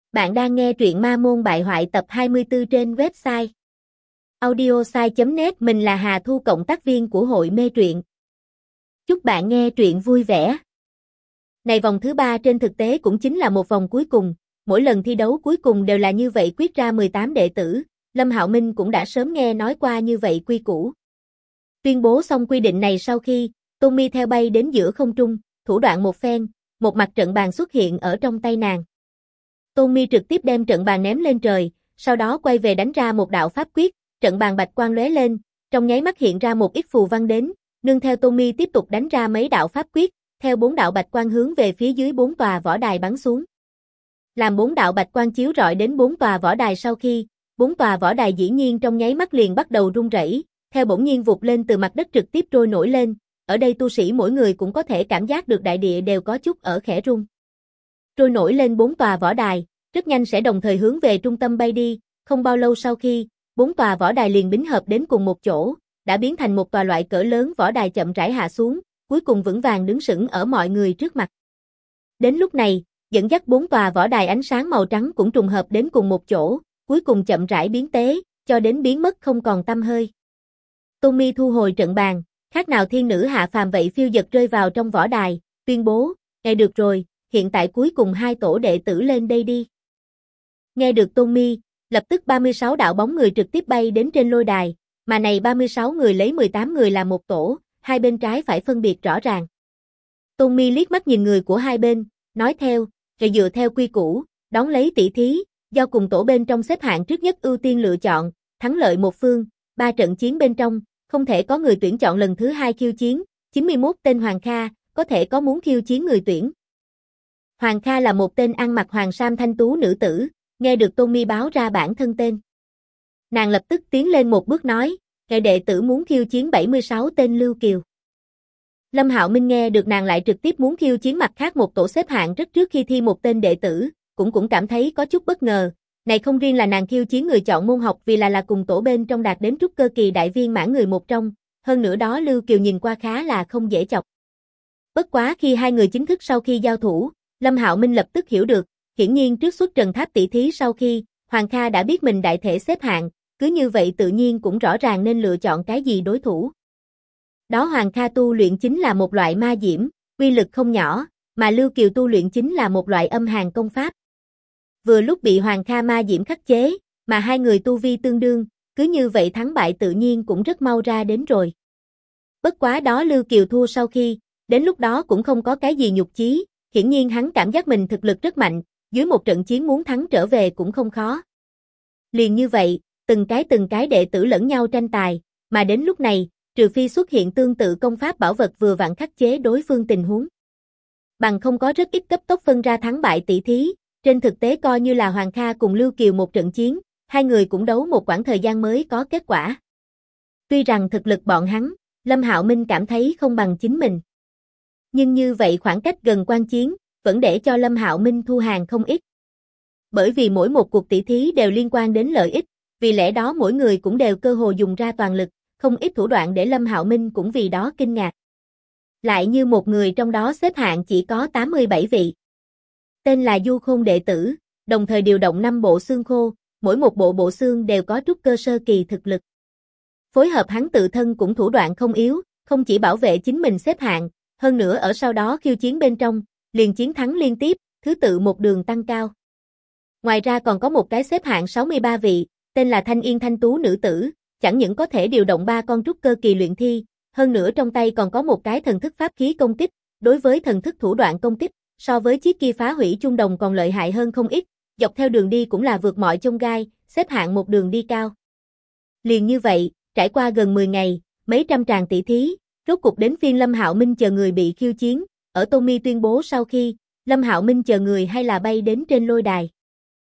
Bạn đang nghe truyện Ma Môn Bại Hoại tập 24 trên website audiosai.net. Mình là Hà Thu, cộng tác viên của hội mê truyện. Chúc bạn nghe truyện vui vẻ. Này, vòng thứ 3 trên thực tế cũng chính là một vòng cuối cùng, mỗi lần thi đấu cuối cùng đều là như vậy, quyết ra 18 đệ tử. Lâm Hạo Minh cũng đã sớm nghe nói qua như vậy quy củ. Tuyên bố xong quy định này sau khi, Tommy theo bay đến giữa không trung, thủ đoạn một phen, một mặt trận bàn xuất hiện ở trong tay nàng. Tommy trực tiếp đem trận bàn ném lên trời, sau đó quay về đánh ra một đạo pháp quyết, trận bàn bạch quang lóe lên, trong nháy mắt hiện ra một ít phù văn đến, nương theo Tommy tiếp tục đánh ra mấy đạo pháp quyết, theo 4 đạo bạch quang hướng về phía dưới 4 tòa võ đài bắn xuống. Làm 4 đạo bạch quang chiếu rọi đến 4 tòa võ đài sau khi, 4 tòa võ đài dĩ nhiên trong nháy mắt liền bắt đầu rung rẩy, theo bỗng nhiên vụt lên từ mặt đất trực tiếp trôi nổi lên, ở đây tu sĩ mỗi người cũng có thể cảm giác được đại địa đều có chút ở khẽ rung. Trôi nổi lên 4 tòa võ đài, rất nhanh sẽ đồng thời hướng về trung tâm bay đi, không bao lâu sau khi, 4 tòa võ đài liền bính hợp đến cùng một chỗ, đã biến thành một tòa loại cỡ lớn võ đài chậm rãi hạ xuống, cuối cùng vững vàng đứng sững ở mọi người trước mặt. Đến lúc này, dẫn dắt 4 tòa võ đài ánh sáng màu trắng cũng trùng hợp đến cùng một chỗ, cuối cùng chậm rãi biến tế, cho đến biến mất không còn tăm hơi. Tommy thu hồi trận bàn, khác nào thiên nữ hạ phàm vậy phiêu dật rơi vào trong võ đài, tuyên bố, nghe được rồi, hiện tại cuối cùng 2 tổ đệ tử lên đây đi. Nghe được Tommy, lập tức 36 đạo bóng người trực tiếp bay đến trên lôi đài, mà này 36 người lấy 18 người làm một tổ, hai bên trái phải phân biệt rõ ràng. Tommy liếc mắt nhìn người của hai bên, nói theo, rồi dựa theo quy củ, đón lấy tỷ thí, do cùng tổ bên trong xếp hạng trước nhất ưu tiên lựa chọn, thắng lợi một phương, 3 trận chiến bên trong, không thể có người tuyển chọn lần thứ 2 khiêu chiến, 91 tên Hoàng Kha, có thể có muốn khiêu chiến người tuyển. Hoàng Kha là một tên ăn mặc hoàng sam thanh tú nữ tử, nghe được Tommy báo ra bản thân tên. Nàng lập tức tiến lên một bước nói, kẻ đệ tử muốn khiêu chiến 76 tên Lưu Kiều. Lâm Hạo Minh nghe được nàng lại trực tiếp muốn khiêu chiến mặt khác một tổ xếp hạng rất trước khi thi một tên đệ tử, cũng cảm thấy có chút bất ngờ. Này không riêng là nàng khiêu chiến người chọn môn học vì là cùng tổ bên trong đạt đến trúc cơ kỳ đại viên mãn người một trong, hơn nữa đó Lưu Kiều nhìn qua khá là không dễ chọc. Bất quá khi hai người chính thức sau khi giao thủ, Lâm Hạo Minh lập tức hiểu được, hiển nhiên trước xuất trần tháp tỷ thí sau khi, Hoàng Kha đã biết mình đại thể xếp hạng, cứ như vậy tự nhiên cũng rõ ràng nên lựa chọn cái gì đối thủ. Đó Hoàng Kha tu luyện chính là một loại ma diễm, uy lực không nhỏ, mà Lưu Kiều tu luyện chính là một loại âm hàn công pháp. Vừa lúc bị Hoàng Kha ma diễm khắc chế, mà hai người tu vi tương đương, cứ như vậy thắng bại tự nhiên cũng rất mau ra đến rồi. Bất quá đó Lưu Kiều thua sau khi, đến lúc đó cũng không có cái gì nhục chí, hiển nhiên hắn cảm giác mình thực lực rất mạnh, dưới một trận chiến muốn thắng trở về cũng không khó. Liền như vậy, từng cái đệ tử lẫn nhau tranh tài, mà đến lúc này, trừ phi xuất hiện tương tự công pháp bảo vật vừa vặn khắc chế đối phương tình huống. Bằng không có rất ít cấp tốc phân ra thắng bại tỷ thí, trên thực tế coi như là Hoàng Kha cùng Lưu Kiều một trận chiến, hai người cũng đấu một quãng thời gian mới có kết quả. Tuy rằng thực lực bọn hắn, Lâm Hạo Minh cảm thấy không bằng chính mình. Nhưng như vậy khoảng cách gần quan chiến, vẫn để cho Lâm Hạo Minh thu hàng không ít. Bởi vì mỗi một cuộc tỷ thí đều liên quan đến lợi ích, vì lẽ đó mỗi người cũng đều cơ hồ dùng ra toàn lực, không ít thủ đoạn để Lâm Hạo Minh cũng vì đó kinh ngạc. Lại như một người trong đó xếp hạng chỉ có 87 vị. Tên là Du Khôn đệ tử, đồng thời điều động 5 bộ xương khô, mỗi một bộ xương đều có trúc cơ sơ kỳ thực lực. Phối hợp hắn tự thân cũng thủ đoạn không yếu, không chỉ bảo vệ chính mình xếp hạng, hơn nữa ở sau đó khiêu chiến bên trong, liền chiến thắng liên tiếp, thứ tự một đường tăng cao. Ngoài ra còn có một cái xếp hạng 63 vị, tên là Thanh Yên thanh tú nữ tử, chẳng những có thể điều động 3 con trúc cơ kỳ luyện thi, hơn nữa trong tay còn có một cái thần thức pháp khí công kích, đối với thần thức thủ đoạn công kích, so với chiếc kia phá hủy chung đồng còn lợi hại hơn không ít, dọc theo đường đi cũng là vượt mọi chông gai, xếp hạng một đường đi cao. Liền như vậy, trải qua gần 10 ngày, mấy trăm tràng tỷ thí, rốt cục đến phiên Lâm Hạo Minh chờ người bị khiêu chiến, ở Tommy tuyên bố sau khi, Lâm Hạo Minh chờ người hay là bay đến trên lôi đài.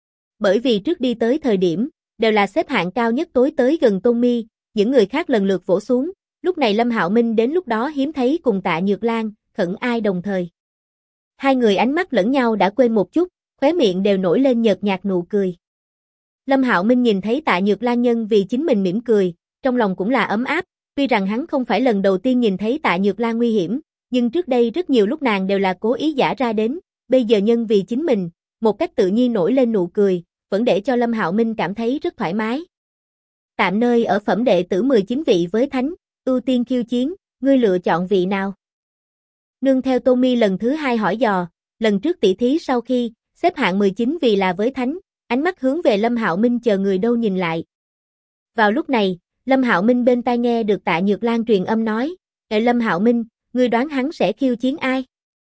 Bởi vì trước đi tới thời điểm, đều là xếp hạng cao nhất tối tới gần Tommy, những người khác lần lượt vỗ xuống, lúc này Lâm Hạo Minh đến lúc đó hiếm thấy cùng Tạ Nhược Lan, Khẩn Ai đồng thời. Hai người ánh mắt lẫn nhau đã quên một chút, khóe miệng đều nổi lên nhợt nhạt nụ cười. Lâm Hạo Minh nhìn thấy Tạ Nhược Lan nhân vì chính mình mỉm cười, trong lòng cũng là ấm áp, tuy rằng hắn không phải lần đầu tiên nhìn thấy Tạ Nhược Lan nguy hiểm, nhưng trước đây rất nhiều lúc nàng đều là cố ý giả ra đến, bây giờ nhân vì chính mình, một cách tự nhiên nổi lên nụ cười, vẫn để cho Lâm Hạo Minh cảm thấy rất thoải mái. Tạm nơi ở phẩm đệ tử 19 vị với thánh, ưu tiên khiêu chiến, ngươi lựa chọn vị nào? Nương theo Tommy lần thứ 2 hỏi dò, lần trước tỷ thí sau khi xếp hạng 19 vì là với thánh, ánh mắt hướng về Lâm Hạo Minh chờ người đâu nhìn lại. Vào lúc này, Lâm Hạo Minh bên tai nghe được Tạ Nhược Lan truyền âm nói, Lâm Hạo Minh, ngươi đoán hắn sẽ khiêu chiến ai?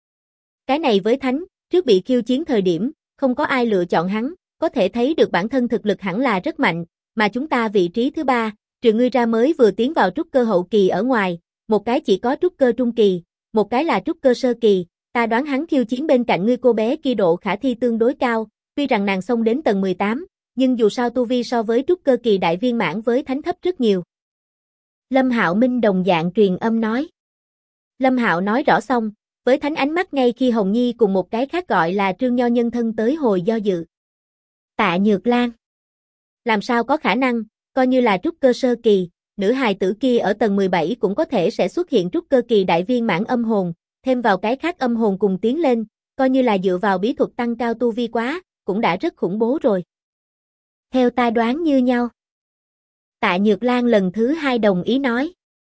Cái này với thánh, trước bị khiêu chiến thời điểm, không có ai lựa chọn hắn, có thể thấy được bản thân thực lực hẳn là rất mạnh, mà chúng ta vị trí thứ 3, trừ ngươi ra mới vừa tiến vào trúc cơ hậu kỳ ở ngoài, một cái chỉ có trúc cơ trung kỳ, một cái là trúc cơ sơ kỳ, ta đoán hắn khiêu chiến bên cạnh ngươi cô bé kia độ khả thi tương đối cao, tuy rằng nàng xông đến tầng 18, nhưng dù sao tu vi so với trúc cơ kỳ đại viên mãn với thánh thấp rất nhiều. Lâm Hạo Minh đồng dạng truyền âm nói. Lâm Hạo nói rõ xong, với thánh ánh mắt ngay khi Hồng Nhi cùng một cái khác gọi là Trương Nho nhân thân tới hồi do dự. Tạ Nhược Lan. Làm sao có khả năng, coi như là trúc cơ sơ kỳ, nữ hài tử kia ở tầng 17 cũng có thể sẽ xuất hiện trúc cơ kỳ đại viên mãn âm hồn, thêm vào cái khác âm hồn cùng tiến lên, coi như là dựa vào bí thuật tăng cao tu vi quá, cũng đã rất khủng bố rồi. Theo ta đoán như nhau. Tạ Nhược Lan lần thứ 2 đồng ý nói.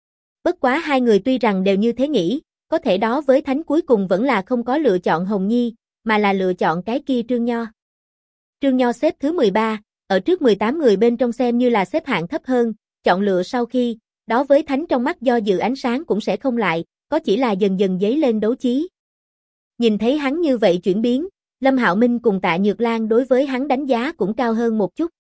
Bất quá hai người tuy rằng đều như thế nghĩ, có thể đó với thánh cuối cùng vẫn là không có lựa chọn Hồng Nhi, mà là lựa chọn cái kia Trương Nho. Trương Nho xếp thứ 13, ở trước 18 người bên trong xem như là xếp hạng thấp hơn, chọn lựa sau khi, đó với thánh trong mắt do dự ánh sáng cũng sẽ không lại, có chỉ là dần dần dấy lên đấu chí. Nhìn thấy hắn như vậy chuyển biến, Lâm Hạo Minh cùng Tạ Nhược Lan đối với hắn đánh giá cũng cao hơn một chút.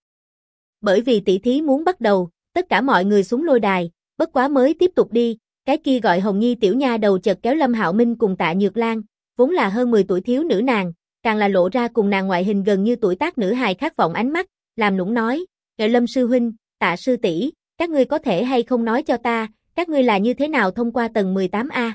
Bởi vì tỷ thí muốn bắt đầu, tất cả mọi người xuống lôi đài, bất quá mới tiếp tục đi, cái kia gọi Hồng Nhi tiểu nha đầu chợt kéo Lâm Hạo Minh cùng Tạ Nhược Lan, vốn là hơn 10 tuổi thiếu nữ nàng, càng là lộ ra cùng nàng ngoại hình gần như tuổi tác nữ hài khát vọng ánh mắt, làm nũng nói, Lâm sư huynh, Tạ sư tỷ, các ngươi có thể hay không nói cho ta, các ngươi là như thế nào thông qua tầng 18A?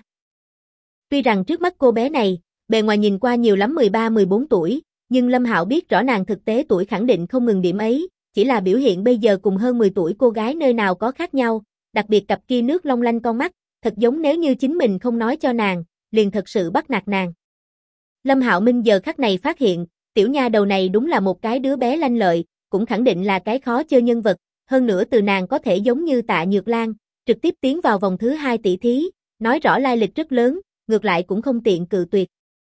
Tuy rằng trước mắt cô bé này, bề ngoài nhìn qua nhiều lắm 13-14 tuổi, nhưng Lâm Hạo biết rõ nàng thực tế tuổi khẳng định không ngừng điểm ấy, chỉ là biểu hiện bây giờ cùng hơn 10 tuổi cô gái nơi nào có khác nhau, đặc biệt cặp kia nước long lanh con mắt, thật giống nếu như chính mình không nói cho nàng, liền thật sự bắt nạt nàng. Lâm Hạo Minh giờ khắc này phát hiện, tiểu nha đầu này đúng là một cái đứa bé lanh lợi, cũng khẳng định là cái khó chơi nhân vật, hơn nữa từ nàng có thể giống như Tạ Nhược Lan, trực tiếp tiến vào vòng thứ 2 tỷ thí, nói rõ lai lịch rất lớn, ngược lại cũng không tiện cự tuyệt.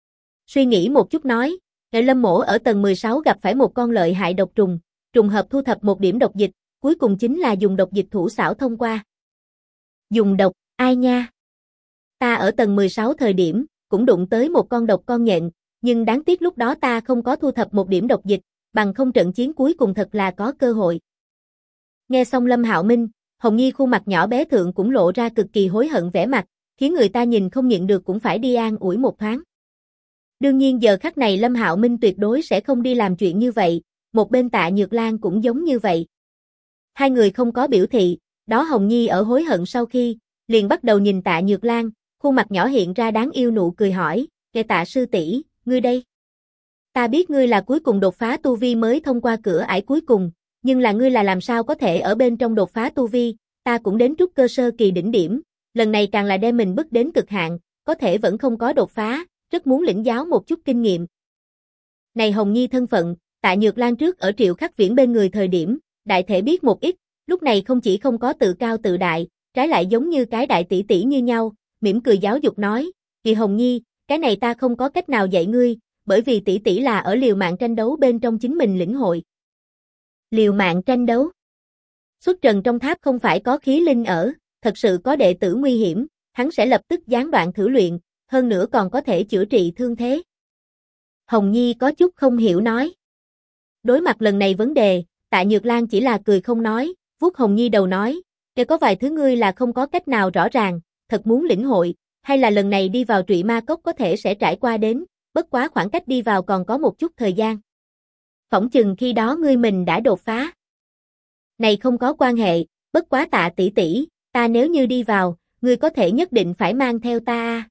Suy nghĩ một chút nói, Lâm mỗ ở tầng 16 gặp phải một con lợi hại độc trùng, trùng hợp thu thập một điểm độc dịch, cuối cùng chính là dùng độc dịch thủ xảo thông qua. Dùng độc, ai nha? Ta ở tầng 16 thời điểm, cũng đụng tới một con độc con nhện, nhưng đáng tiếc lúc đó ta không có thu thập một điểm độc dịch, bằng không trận chiến cuối cùng thật là có cơ hội. Nghe xong Lâm Hạo Minh, Hồng Nhi khuôn mặt nhỏ bé thượng cũng lộ ra cực kỳ hối hận vẻ mặt, khiến người ta nhìn không nhịn được cũng phải đi an ủi một thoáng. Đương nhiên giờ khắc này Lâm Hạo Minh tuyệt đối sẽ không đi làm chuyện như vậy, một bên Tạ Nhược Lan cũng giống như vậy. Hai người không có biểu thị, đó Hồng Nhi ở hối hận sau khi, liền bắt đầu nhìn Tạ Nhược Lan, khuôn mặt nhỏ hiện ra đáng yêu nụ cười hỏi, kệ Tạ sư tỷ, ngươi đây? Ta biết ngươi là cuối cùng đột phá tu vi mới thông qua cửa ải cuối cùng, nhưng là ngươi là làm sao có thể ở bên trong đột phá tu vi, ta cũng đến trúc cơ sơ kỳ đỉnh điểm, lần này càng là đem mình bước đến cực hạn, có thể vẫn không có đột phá, rất muốn lĩnh giáo một chút kinh nghiệm. Này Hồng Nhi thân phận, Tạ Nhược Lan trước ở Triệu Khắc Viễn bên người thời điểm, đại thể biết một ít, lúc này không chỉ không có tự cao tự đại, trái lại giống như cái đại tỷ tỷ như nhau, mỉm cười giáo dục nói, "Kỳ Hồng Nhi, cái này ta không có cách nào dạy ngươi, bởi vì tỷ tỷ là ở liều mạng tranh đấu bên trong chính mình lĩnh hội." Liều mạng tranh đấu? Xuất trần trong tháp không phải có khí linh ở, thật sự có đệ tử nguy hiểm, hắn sẽ lập tức gián đoạn thử luyện, hơn nữa còn có thể chữa trị thương thế. Hồng Nhi có chút không hiểu nói. Đối mặt lần này vấn đề, Tạ Nhược Lan chỉ là cười không nói, vuốt Hồng Nhi đầu nói, "Kể có vài thứ ngươi là không có cách nào rõ ràng, thật muốn lĩnh hội, hay là lần này đi vào Trụy Ma Cốc có thể sẽ trải qua đến, bất quá khoảng cách đi vào còn có một chút thời gian. Phỏng chừng khi đó ngươi mình đã đột phá." Này không có quan hệ, bất quá Tạ tỷ tỷ, ta nếu như đi vào, ngươi có thể nhất định phải mang theo ta a.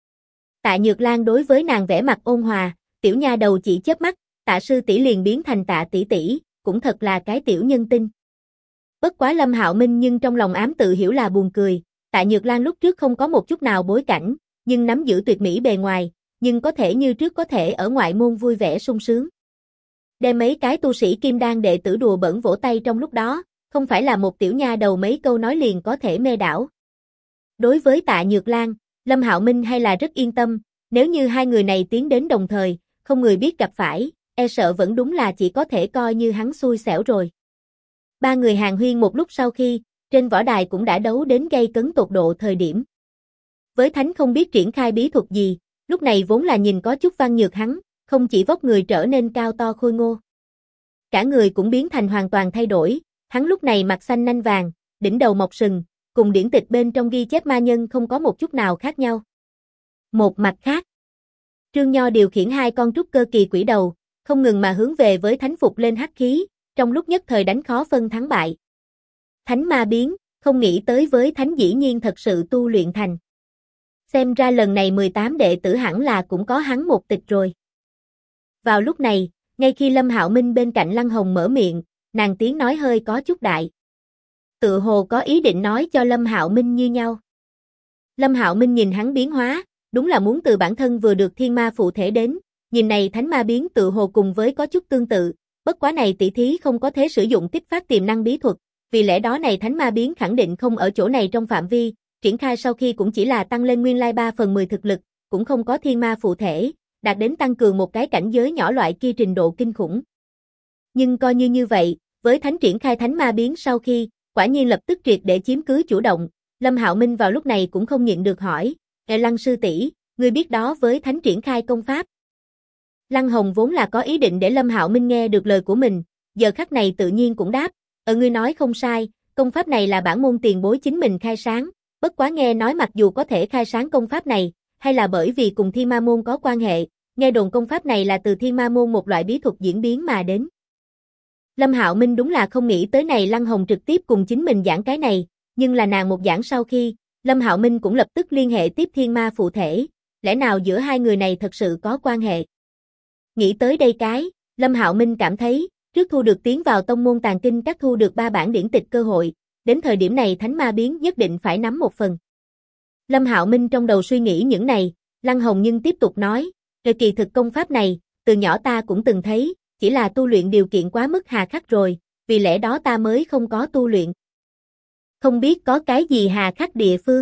Tạ Nhược Lan đối với nàng vẻ mặt ôn hòa, tiểu nha đầu chỉ chớp mắt, Tạ sư tỷ liền biến thành Tạ tỷ tỷ, cũng thật là cái tiểu nhân tinh. Bất quá Lâm Hạo Minh nhưng trong lòng ám tự hiểu là buồn cười, Tạ Nhược Lan lúc trước không có một chút nào bối cảnh, nhưng nắm giữ tuyệt mỹ bề ngoài, nhưng có thể như trước có thể ở ngoại môn vui vẻ sung sướng. Đem mấy cái tu sĩ kim đan đệ tử đùa bỡn vỗ tay trong lúc đó, không phải là một tiểu nha đầu mấy câu nói liền có thể mê đảo. Đối với Tạ Nhược Lan, Lâm Hạo Minh hay là rất yên tâm, nếu như hai người này tiến đến đồng thời, không người biết gặp phải, e sợ vẫn đúng là chỉ có thể coi như hắn xui xẻo rồi. Ba người hàn huyên một lúc sau khi, trên võ đài cũng đã đấu đến gay cấn tột độ thời điểm. Với Thánh không biết triển khai bí thuật gì, lúc này vốn là nhìn có chút văn nhược hắn, không chỉ vóc người trở nên cao to khôi ngô. Cả người cũng biến thành hoàn toàn thay đổi, hắn lúc này mặt xanh nanh vàng, đỉnh đầu mọc sừng, cùng điển tịch bên trong ghi chép ma nhân không có một chút nào khác nhau. Một mặt khác, Trương Nho điều khiển hai con trúc cơ kỳ quỷ đầu, không ngừng mà hướng về với Thánh phục lên hắc khí, trong lúc nhất thời đánh khó phân thắng bại. Thánh ma biến, không nghĩ tới với Thánh dĩ nhiên thật sự tu luyện thành. Xem ra lần này 18 đệ tử hẳn là cũng có hắn một tịch rồi. Vào lúc này, ngay khi Lâm Hạo Minh bên cạnh Lăng Hồng mở miệng, nàng tiếng nói hơi có chút đại. Tự hồ có ý định nói cho Lâm Hạo Minh như nhau. Lâm Hạo Minh nhìn hắn biến hóa, đúng là muốn từ bản thân vừa được thiên ma phụ thể đến, nhìn này thánh ma biến tự hồ cùng với có chút tương tự, bất quá này tỷ thí không có thế sử dụng kích phát tiềm năng bí thuật, vì lẽ đó này thánh ma biến khẳng định không ở chỗ này trong phạm vi, triển khai sau khi cũng chỉ là tăng lên nguyên lai 3/10 thực lực, cũng không có thiên ma phụ thể, đạt đến tăng cường một cái cảnh giới nhỏ loại kia trình độ kinh khủng. Nhưng coi như vậy, với thánh triển khai thánh ma biến sau khi, quả nhiên lập tức triệt để chiếm cứ chủ động, Lâm Hạo Minh vào lúc này cũng không nhịn được hỏi, Lăng sư tỷ, ngươi biết đó với thánh triển khai công pháp. Lăng Hồng vốn là có ý định để Lâm Hạo Minh nghe được lời của mình, giờ khắc này tự nhiên cũng đáp, ngươi nói không sai, công pháp này là bản môn tiền bối chính mình khai sáng, bất quá nghe nói mặc dù có thể khai sáng công pháp này, hay là bởi vì cùng Thiên Ma môn có quan hệ, nghe đồn công pháp này là từ Thiên Ma môn một loại bí thuật diễn biến mà đến. Lâm Hạo Minh đúng là không nghĩ tới này Lăng Hồng trực tiếp cùng chính mình giảng cái này, nhưng là nàng một giảng sau khi, Lâm Hạo Minh cũng lập tức liên hệ tiếp Thiên Ma phụ thể, lẽ nào giữa hai người này thật sự có quan hệ. Nghĩ tới đây cái, Lâm Hạo Minh cảm thấy, trước thu được tiến vào tông môn tàng kinh các thu được 3 bản điển tịch cơ hội, đến thời điểm này thánh ma biến nhất định phải nắm một phần. Lâm Hạo Minh trong đầu suy nghĩ những này, Lăng Hồng nhưng tiếp tục nói, kỳ thực công pháp này, từ nhỏ ta cũng từng thấy, chỉ là tu luyện điều kiện quá mức hà khắc rồi, vì lẽ đó ta mới không có tu luyện. Không biết có cái gì hà khắc địa phương?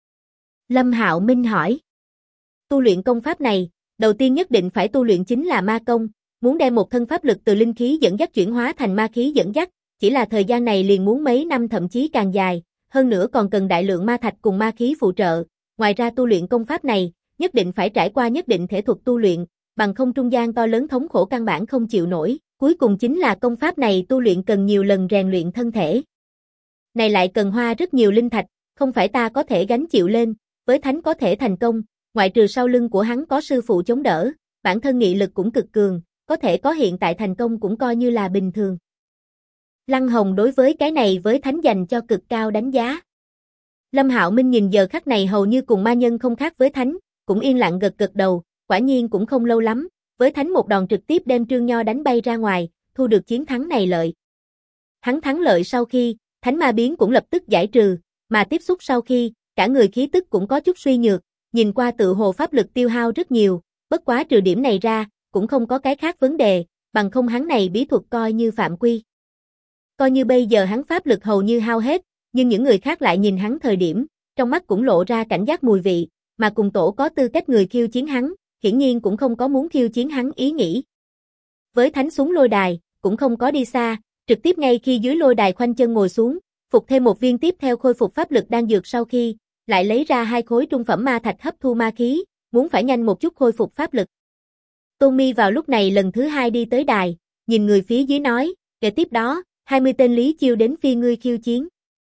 Lâm Hạo Minh hỏi. Tu luyện công pháp này, đầu tiên nhất định phải tu luyện chính là ma công, muốn đem một thân pháp lực từ linh khí dẫn dắt chuyển hóa thành ma khí dẫn dắt, chỉ là thời gian này liền muốn mấy năm thậm chí càng dài, hơn nữa còn cần đại lượng ma thạch cùng ma khí phụ trợ, ngoài ra tu luyện công pháp này, nhất định phải trải qua nhất định thể thuật tu luyện, bằng không trung gian to lớn thống khổ căn bản không chịu nổi, cuối cùng chính là công pháp này tu luyện cần nhiều lần rèn luyện thân thể. Này lại cần hoa rất nhiều linh thạch, không phải ta có thể gánh chịu lên, với thánh có thể thành công, ngoại trừ sau lưng của hắn có sư phụ chống đỡ, bản thân nghị lực cũng cực cường, có thể có hiện tại thành công cũng coi như là bình thường. Lăng Hồng đối với cái này với thánh dành cho cực cao đánh giá. Lâm Hạo Minh nhìn giờ khắc này hầu như cùng ma nhân không khác với thánh, cũng yên lặng gật gật đầu, quả nhiên cũng không lâu lắm, với thánh một đòn trực tiếp đem Trương Nho đánh bay ra ngoài, thu được chiến thắng này lợi. Hắn thắng lợi sau khi, thánh ma biến cũng lập tức giải trừ, mà tiếp xúc sau khi, cả người khí tức cũng có chút suy nhược, nhìn qua tự hồ pháp lực tiêu hao rất nhiều, bất quá trừ điểm này ra, cũng không có cái khác vấn đề, bằng không hắn này bí thuật coi như phạm quy. Coi như bây giờ hắn pháp lực hầu như hao hết, nhưng những người khác lại nhìn hắn thời điểm, trong mắt cũng lộ ra cảnh giác mùi vị, mà cùng tổ có tư cách người khiêu chiến hắn, hiển nhiên cũng không có muốn khiêu chiến hắn ý nghĩ. Với thánh xuống lôi đài, cũng không có đi xa, trực tiếp ngay khi dưới lôi đài khoanh chân ngồi xuống, phục thêm một viên tiếp theo khôi phục pháp lực đan dược sau khi, lại lấy ra 2 khối trung phẩm ma thạch hấp thu ma khí, muốn phải nhanh một chút khôi phục pháp lực. Tôn Mi vào lúc này lần thứ 2 đi tới đài, nhìn người phía dưới nói, kể tiếp đó, 20 tên Lý Chiêu đến phi ngươi khiêu chiến.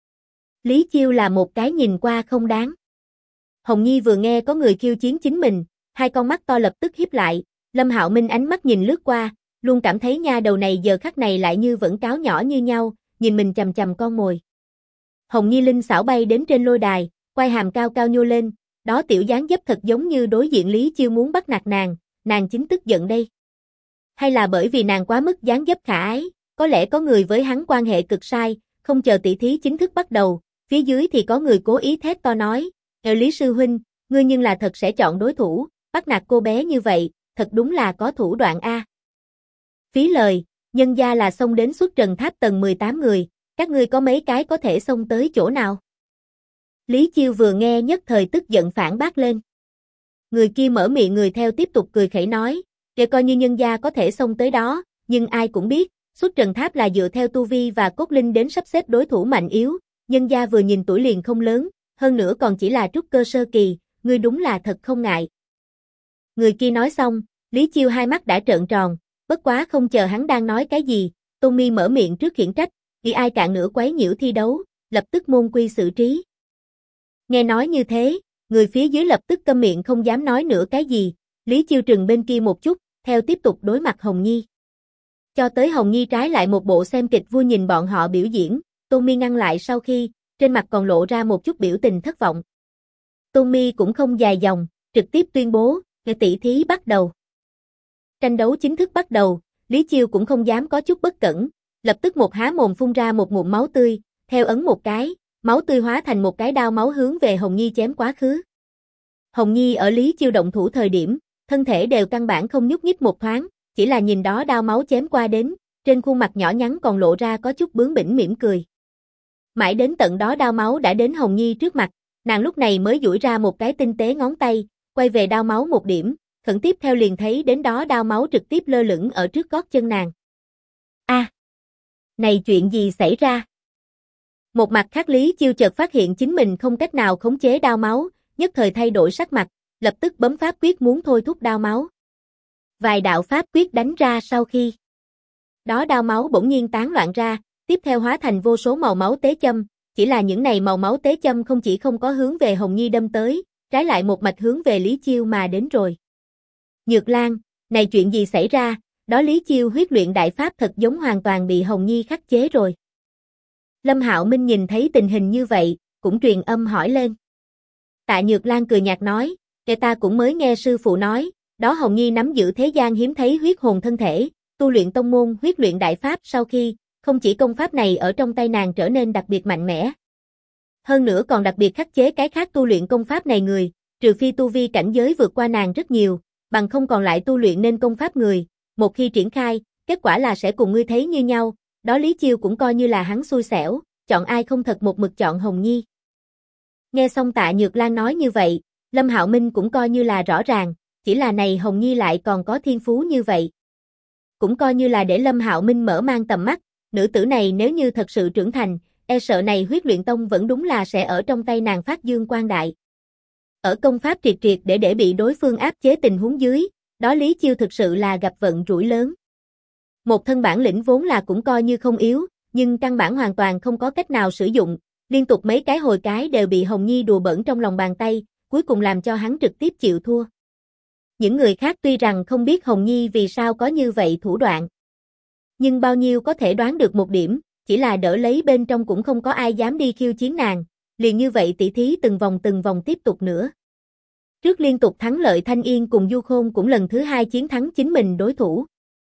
Lý Chiêu là một cái nhìn qua không đáng. Hồng Nhi vừa nghe có người khiêu chiến chính mình, 2 con mắt to lập tức híp lại, Lâm Hạo Minh ánh mắt nhìn lướt qua, luôn cảm thấy nha đầu này giờ khắc này lại như vẫn cáo nhỏ như nhau, nhìn mình chằm chằm con mồi. Hồng Nhi linh xảo bay đến trên lôi đài, quay hàm cao cao nhô lên, đó tiểu dáng dấp thật giống như đối diện Lý Chiêu muốn bắt nạt nàng chính tức giận đây. Hay là bởi vì nàng quá mức dáng dấp khả ái, có lẽ có người với hắn quan hệ cực sai, không chờ tỷ thí chính thức bắt đầu, phía dưới thì có người cố ý thét to nói, Lý sư huynh, ngươi nhưng là thật sẽ chọn đối thủ, bắt nạt cô bé như vậy, thật đúng là có thủ đoạn a. Phí lời, nhân gia là xông đến xuất trần tháp tầng 18 người, các ngươi có mấy cái có thể xông tới chỗ nào? Lý Chiêu vừa nghe nhất thời tức giận phản bác lên. Người kia mở miệng người theo tiếp tục cười khẩy nói, để coi như nhân gia có thể xông tới đó, nhưng ai cũng biết, xuất trần tháp là dựa theo tu vi và cốt linh đến sắp xếp đối thủ mạnh yếu, nhân gia vừa nhìn tuổi liền không lớn, hơn nữa còn chỉ là trúc cơ sơ kỳ, ngươi đúng là thật không ngại. Người kia nói xong, Lý Chiêu hai mắt đã trợn tròn, bất quá không chờ hắn đang nói cái gì, Tôn Mi mở miệng trước khiển trách, vì ai cạn nữa quấy nhiễu thi đấu, lập tức môn quy xử trí. Nghe nói như thế, người phía dưới lập tức câm miệng không dám nói nữa cái gì, Lý Chiêu trừng bên kia một chút, theo tiếp tục đối mặt Hồng Nhi. Cho tới Hồng Nhi trái lại một bộ xem kịch vui nhìn bọn họ biểu diễn, Tôn Mi ngăn lại sau khi, trên mặt còn lộ ra một chút biểu tình thất vọng. Tôn Mi cũng không dài dòng, trực tiếp tuyên bố, tỷ thí bắt đầu. Tranh đấu chính thức bắt đầu, Lý Chiêu cũng không dám có chút bất cẩn, lập tức một há mồm phun ra một ngụm máu tươi, theo ấn một cái, máu tươi hóa thành một cái đao máu hướng về Hồng Nhi chém quá khứ. Hồng Nhi ở Lý Chiêu động thủ thời điểm, thân thể đều căn bản không nhúc nhích một thoáng, chỉ là nhìn đó đao máu chém qua đến, trên khuôn mặt nhỏ nhắn còn lộ ra có chút bướng bỉnh mỉm cười. Mãi đến tận đó đao máu đã đến Hồng Nhi trước mặt, nàng lúc này mới duỗi ra một cái tinh tế ngón tay, quay về đao máu một điểm, khẩn tiếp theo liền thấy đến đó đao máu trực tiếp lơ lửng ở trước gót chân nàng. Này chuyện gì xảy ra? Một mặt khác Lý Chiêu chợt phát hiện chính mình không cách nào khống chế đao máu, nhất thời thay đổi sắc mặt, lập tức bấm pháp quyết muốn thôi thúc đao máu. Vài đạo pháp quyết đánh ra sau khi đó đao máu bỗng nhiên tán loạn ra, tiếp theo hóa thành vô số màu máu tế châm, chỉ là những này màu máu tế châm không chỉ không có hướng về Hồng Nhi đâm tới, trái lại một mạch hướng về Lý Chiêu mà đến rồi. Nhược Lan, này chuyện gì xảy ra, đó Lý Chiêu huyết luyện đại pháp thật giống hoàn toàn bị Hồng Nhi khắc chế rồi. Lâm Hạo Minh nhìn thấy tình hình như vậy, cũng truyền âm hỏi lên. Tạ Nhược Lan cười nhạt nói, ta cũng mới nghe sư phụ nói, đó Hồng Nhi nắm giữ thế gian hiếm thấy huyết hồn thân thể, tu luyện tông môn huyết luyện đại pháp sau khi, không chỉ công pháp này ở trong tay nàng trở nên đặc biệt mạnh mẽ. Hơn nữa còn đặc biệt khắc chế cái khác tu luyện công pháp này người, trừ phi tu vi cảnh giới vượt qua nàng rất nhiều, bằng không còn lại tu luyện nên công pháp người, một khi triển khai, kết quả là sẽ cùng ngươi thấy như nhau, đó Lý Chiêu cũng coi như là hắn xui xẻo, chọn ai không thật một mực chọn Hồng Nhi. Nghe xong Tạ Nhược Lan nói như vậy, Lâm Hạo Minh cũng coi như là rõ ràng, chỉ là này Hồng Nhi lại còn có thiên phú như vậy. Cũng coi như là để Lâm Hạo Minh mở mang tầm mắt, nữ tử này nếu như thật sự trưởng thành, e sợ này huyết luyện tông vẫn đúng là sẽ ở trong tay nàng phát dương quang đại. Ở công pháp triệt triệt để bị đối phương áp chế tình huống dưới, đó Lý Chiêu thực sự là gặp vận rủi lớn. Một thân bản lĩnh vốn là cũng coi như không yếu, nhưng căn bản hoàn toàn không có cách nào sử dụng, liên tục mấy cái hồi cái đều bị Hồng Nhi đùa bỡn trong lòng bàn tay, cuối cùng làm cho hắn trực tiếp chịu thua. Những người khác tuy rằng không biết Hồng Nhi vì sao có như vậy thủ đoạn, nhưng bao nhiêu có thể đoán được một điểm, chỉ là đỡ lấy bên trong cũng không có ai dám đi khiêu chiến nàng, liền như vậy tỉ thí từng vòng tiếp tục nữa. Trước liên tục thắng lợi Thanh Yên cùng Du Khôn cũng lần thứ hai chiến thắng chính mình đối thủ.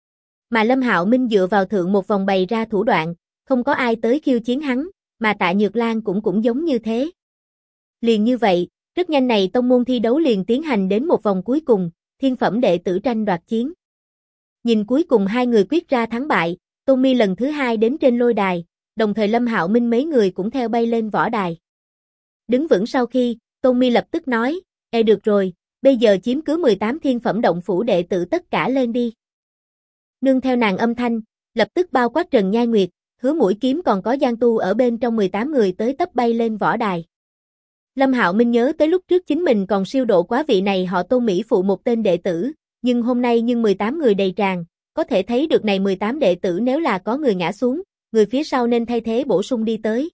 Mà Lâm Hạo Minh dựa vào thượng một vòng bày ra thủ đoạn, không có ai tới khiêu chiến hắn, mà Tạ Nhược Lan cũng giống như thế. Liền như vậy, rất nhanh này tông môn thi đấu liền tiến hành đến một vòng cuối cùng, thiên phẩm đệ tử tranh đoạt chiến. Nhìn cuối cùng hai người quyết ra thắng bại, Tôn Mi lần thứ hai đến trên lôi đài, đồng thời Lâm Hạo Minh mấy người cũng theo bay lên võ đài. Đứng vững sau khi, Tôn Mi lập tức nói, được rồi, bây giờ chiếm cứ 18 thiên phẩm động phủ đệ tử tất cả lên đi. Nương theo nàng âm thanh, lập tức bao quát Trần Nhai Nguyệt, Hứa Mũi Kiếm còn có Giang Tu ở bên trong 18 người tới tấp bay lên võ đài. Lâm Hạo Minh nhớ tới lúc trước chính mình còn siêu độ quá vị này họ Tôn Mỹ phụ một tên đệ tử, nhưng hôm nay 18 người đầy tràn, có thể thấy được này 18 đệ tử nếu là có người ngã xuống, người phía sau nên thay thế bổ sung đi tới.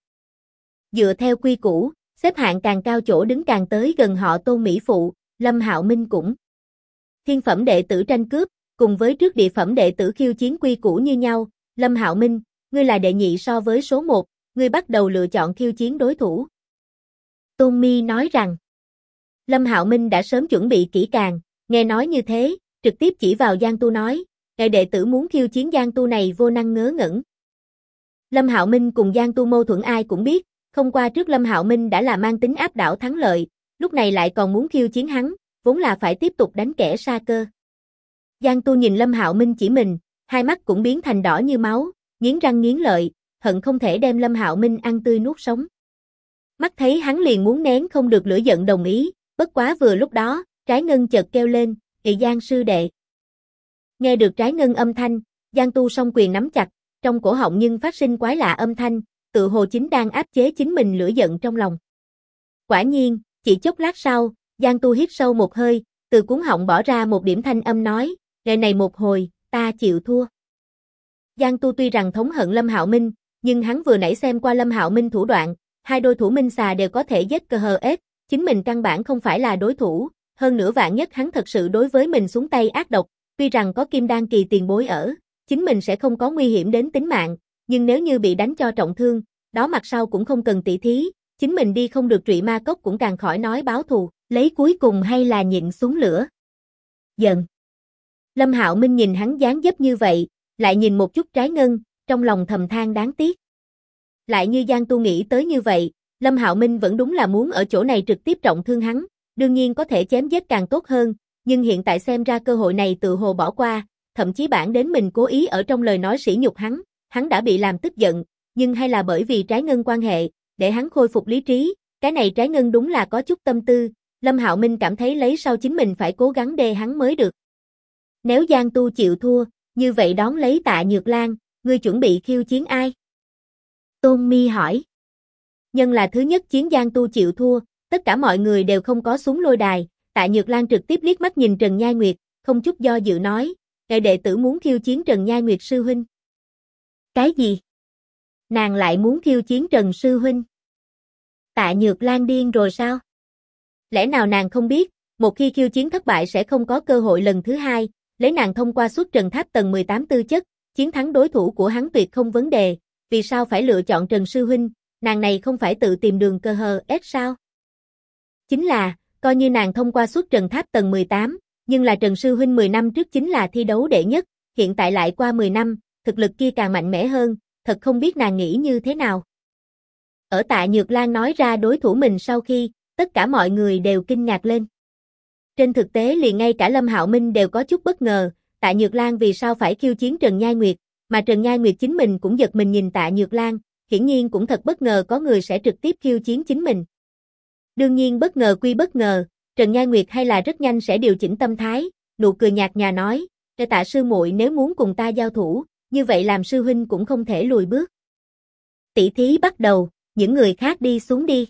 Dựa theo quy củ, xếp hạng càng cao chỗ đứng càng tới gần họ Tôn Mỹ phụ, Lâm Hạo Minh cũng. Thiên phẩm đệ tử tranh cướp, cùng với trước địa phẩm đệ tử khiêu chiến quy củ như nhau, Lâm Hạo Minh, ngươi là đệ nhị so với số 1, ngươi bắt đầu lựa chọn khiêu chiến đối thủ. Tôn Mi nói rằng, Lâm Hạo Minh đã sớm chuẩn bị kỹ càng, nghe nói như thế, trực tiếp chỉ vào Giang Tu nói, đệ tử muốn khiêu chiến Giang Tu này vô năng ngớ ngẩn. Lâm Hạo Minh cùng Giang Tu mâu thuẫn ai cũng biết, không qua trước Lâm Hạo Minh đã là mang tính áp đảo thắng lợi, lúc này lại còn muốn khiêu chiến hắn, vốn là phải tiếp tục đánh kẻ sa cơ. Giang Tu nhìn Lâm Hạo Minh chỉ mình, hai mắt cũng biến thành đỏ như máu, nghiến răng nghiến lợi, hận không thể đem Lâm Hạo Minh ăn tươi nuốt sống. Mắt thấy hắn liền muốn nén không được lửa giận đồng ý, bất quá vừa lúc đó, Trái Ngân chợt kêu lên, "Ị Giang sư đệ." Nghe được Trái Ngân âm thanh, Giang Tu song quyền nắm chặt, trong cổ họng nhưng phát sinh quái lạ âm thanh, tự hồ chính đang áp chế chính mình lửa giận trong lòng. Quả nhiên, chỉ chốc lát sau, Giang Tu hít sâu một hơi, từ cuống họng bỏ ra một điểm thanh âm nói, "Ngày này một hồi, ta chịu thua." Giang Tu tuy rằng thống hận Lâm Hạo Minh, nhưng hắn vừa nãy xem qua Lâm Hạo Minh thủ đoạn, hai đôi thủ minh xà đều có thể giết cơ hờ ết, chính mình căn bản không phải là đối thủ, hơn nữa vạn nhất hắn thật sự đối với mình xuống tay ác độc, tuy rằng có Kim Đan kỳ tiền bối ở, chính mình sẽ không có nguy hiểm đến tính mạng, nhưng nếu như bị đánh cho trọng thương, đó mặt sau cũng không cần tỉ thí, chính mình đi không được Trụy Ma Cốc cũng càng khỏi nói báo thù, lấy cuối cùng hay là nhịn xuống lửa. Giận. Lâm Hạo Minh nhìn hắn dáng dấp như vậy, lại nhìn một chút Trái Ngân, trong lòng thầm than đáng tiếc. Lại như Giang Tu nghĩ tới như vậy, Lâm Hạo Minh vẫn đúng là muốn ở chỗ này trực tiếp trọng thương hắn, đương nhiên có thể chém giết càng tốt hơn, nhưng hiện tại xem ra cơ hội này tự hồ bỏ qua, thậm chí bản đến mình cố ý ở trong lời nói sỉ nhục hắn đã bị làm tức giận, nhưng hay là bởi vì Trái Ngân quan hệ, để hắn khôi phục lý trí, cái này Trái Ngân đúng là có chút tâm tư, Lâm Hạo Minh cảm thấy lấy sau chính mình phải cố gắng đê hắn mới được. Nếu Giang Tu chịu thua, như vậy đón lấy Tạ Nhược Lan, ngươi chuẩn bị khiêu chiến ai? Tôn Mi hỏi. Nhân là thứ nhất chiến Giang Tu chịu thua, tất cả mọi người đều không có xuống lôi đài, Tạ Nhược Lan trực tiếp liếc mắt nhìn Trần Nhai Nguyệt, không chút do dự nói, "Đệ đệ tử muốn khiêu chiến Trần Nhai Nguyệt sư huynh." Cái gì? Nàng lại muốn khiêu chiến Trần sư huynh? Tạ Nhược Lan điên rồi sao? Lẽ nào nàng không biết, một khi khiêu chiến thất bại sẽ không có cơ hội lần thứ hai, lấy nàng thông qua xuất Trần Tháp tầng 18 tư chất, chiến thắng đối thủ của hắn tuyệt không vấn đề, vì sao phải lựa chọn Trần sư huynh, nàng này không phải tự tìm đường cơ hờ ết sao? Chính là, coi như nàng thông qua xuất Trần Tháp tầng 18, nhưng là Trần sư huynh 10 năm trước chính là thi đấu đệ nhất, hiện tại lại qua 10 năm, thực lực kia càng mạnh mẽ hơn, thật không biết nàng nghĩ như thế nào. Ở Tạ Nhược Lan nói ra đối thủ mình sau khi, tất cả mọi người đều kinh ngạc lên. Trên thực tế liền ngay cả Lâm Hạo Minh đều có chút bất ngờ, Tạ Nhược Lan vì sao phải khiêu chiến Trần Nhai Nguyệt, mà Trần Nhai Nguyệt chính mình cũng giật mình nhìn Tạ Nhược Lan, hiển nhiên cũng thật bất ngờ có người sẽ trực tiếp khiêu chiến chính mình. Đương nhiên bất ngờ quy bất ngờ, Trần Nhai Nguyệt hay là rất nhanh sẽ điều chỉnh tâm thái, nụ cười nhạt nhòa nói, Tạ sư muội nếu muốn cùng ta giao thủ, như vậy làm sư huynh cũng không thể lùi bước. Tỷ thí bắt đầu, những người khác đi xuống đi.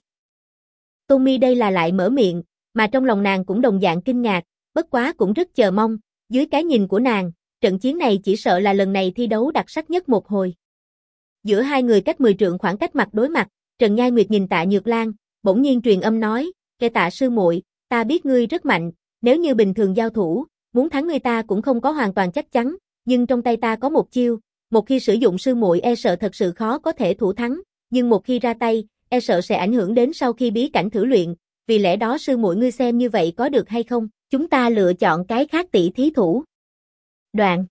Tôn Mi đây là lại mở miệng, mà trong lòng nàng cũng đồng dạng kinh ngạc, bất quá cũng rất chờ mong, dưới cái nhìn của nàng, trận chiến này chỉ sợ là lần này thi đấu đặc sắc nhất một hồi. Giữa hai người cách 10 trượng khoảng cách mặt đối mặt, Trần Nhai Nguyệt nhìn Tạ Nhược Lan, bỗng nhiên truyền âm nói, Tạ sư muội, ta biết ngươi rất mạnh, nếu như bình thường giao thủ, muốn thắng ngươi ta cũng không có hoàn toàn chắc chắn, nhưng trong tay ta có một chiêu, một khi sử dụng sư muội e sợ thật sự khó có thể thủ thắng, nhưng một khi ra tay, e sợ sẽ ảnh hưởng đến sau khi bí cảnh thử luyện, vì lẽ đó sư muội ngươi xem như vậy có được hay không, chúng ta lựa chọn cái khác tỷ thí thủ. Đoạn.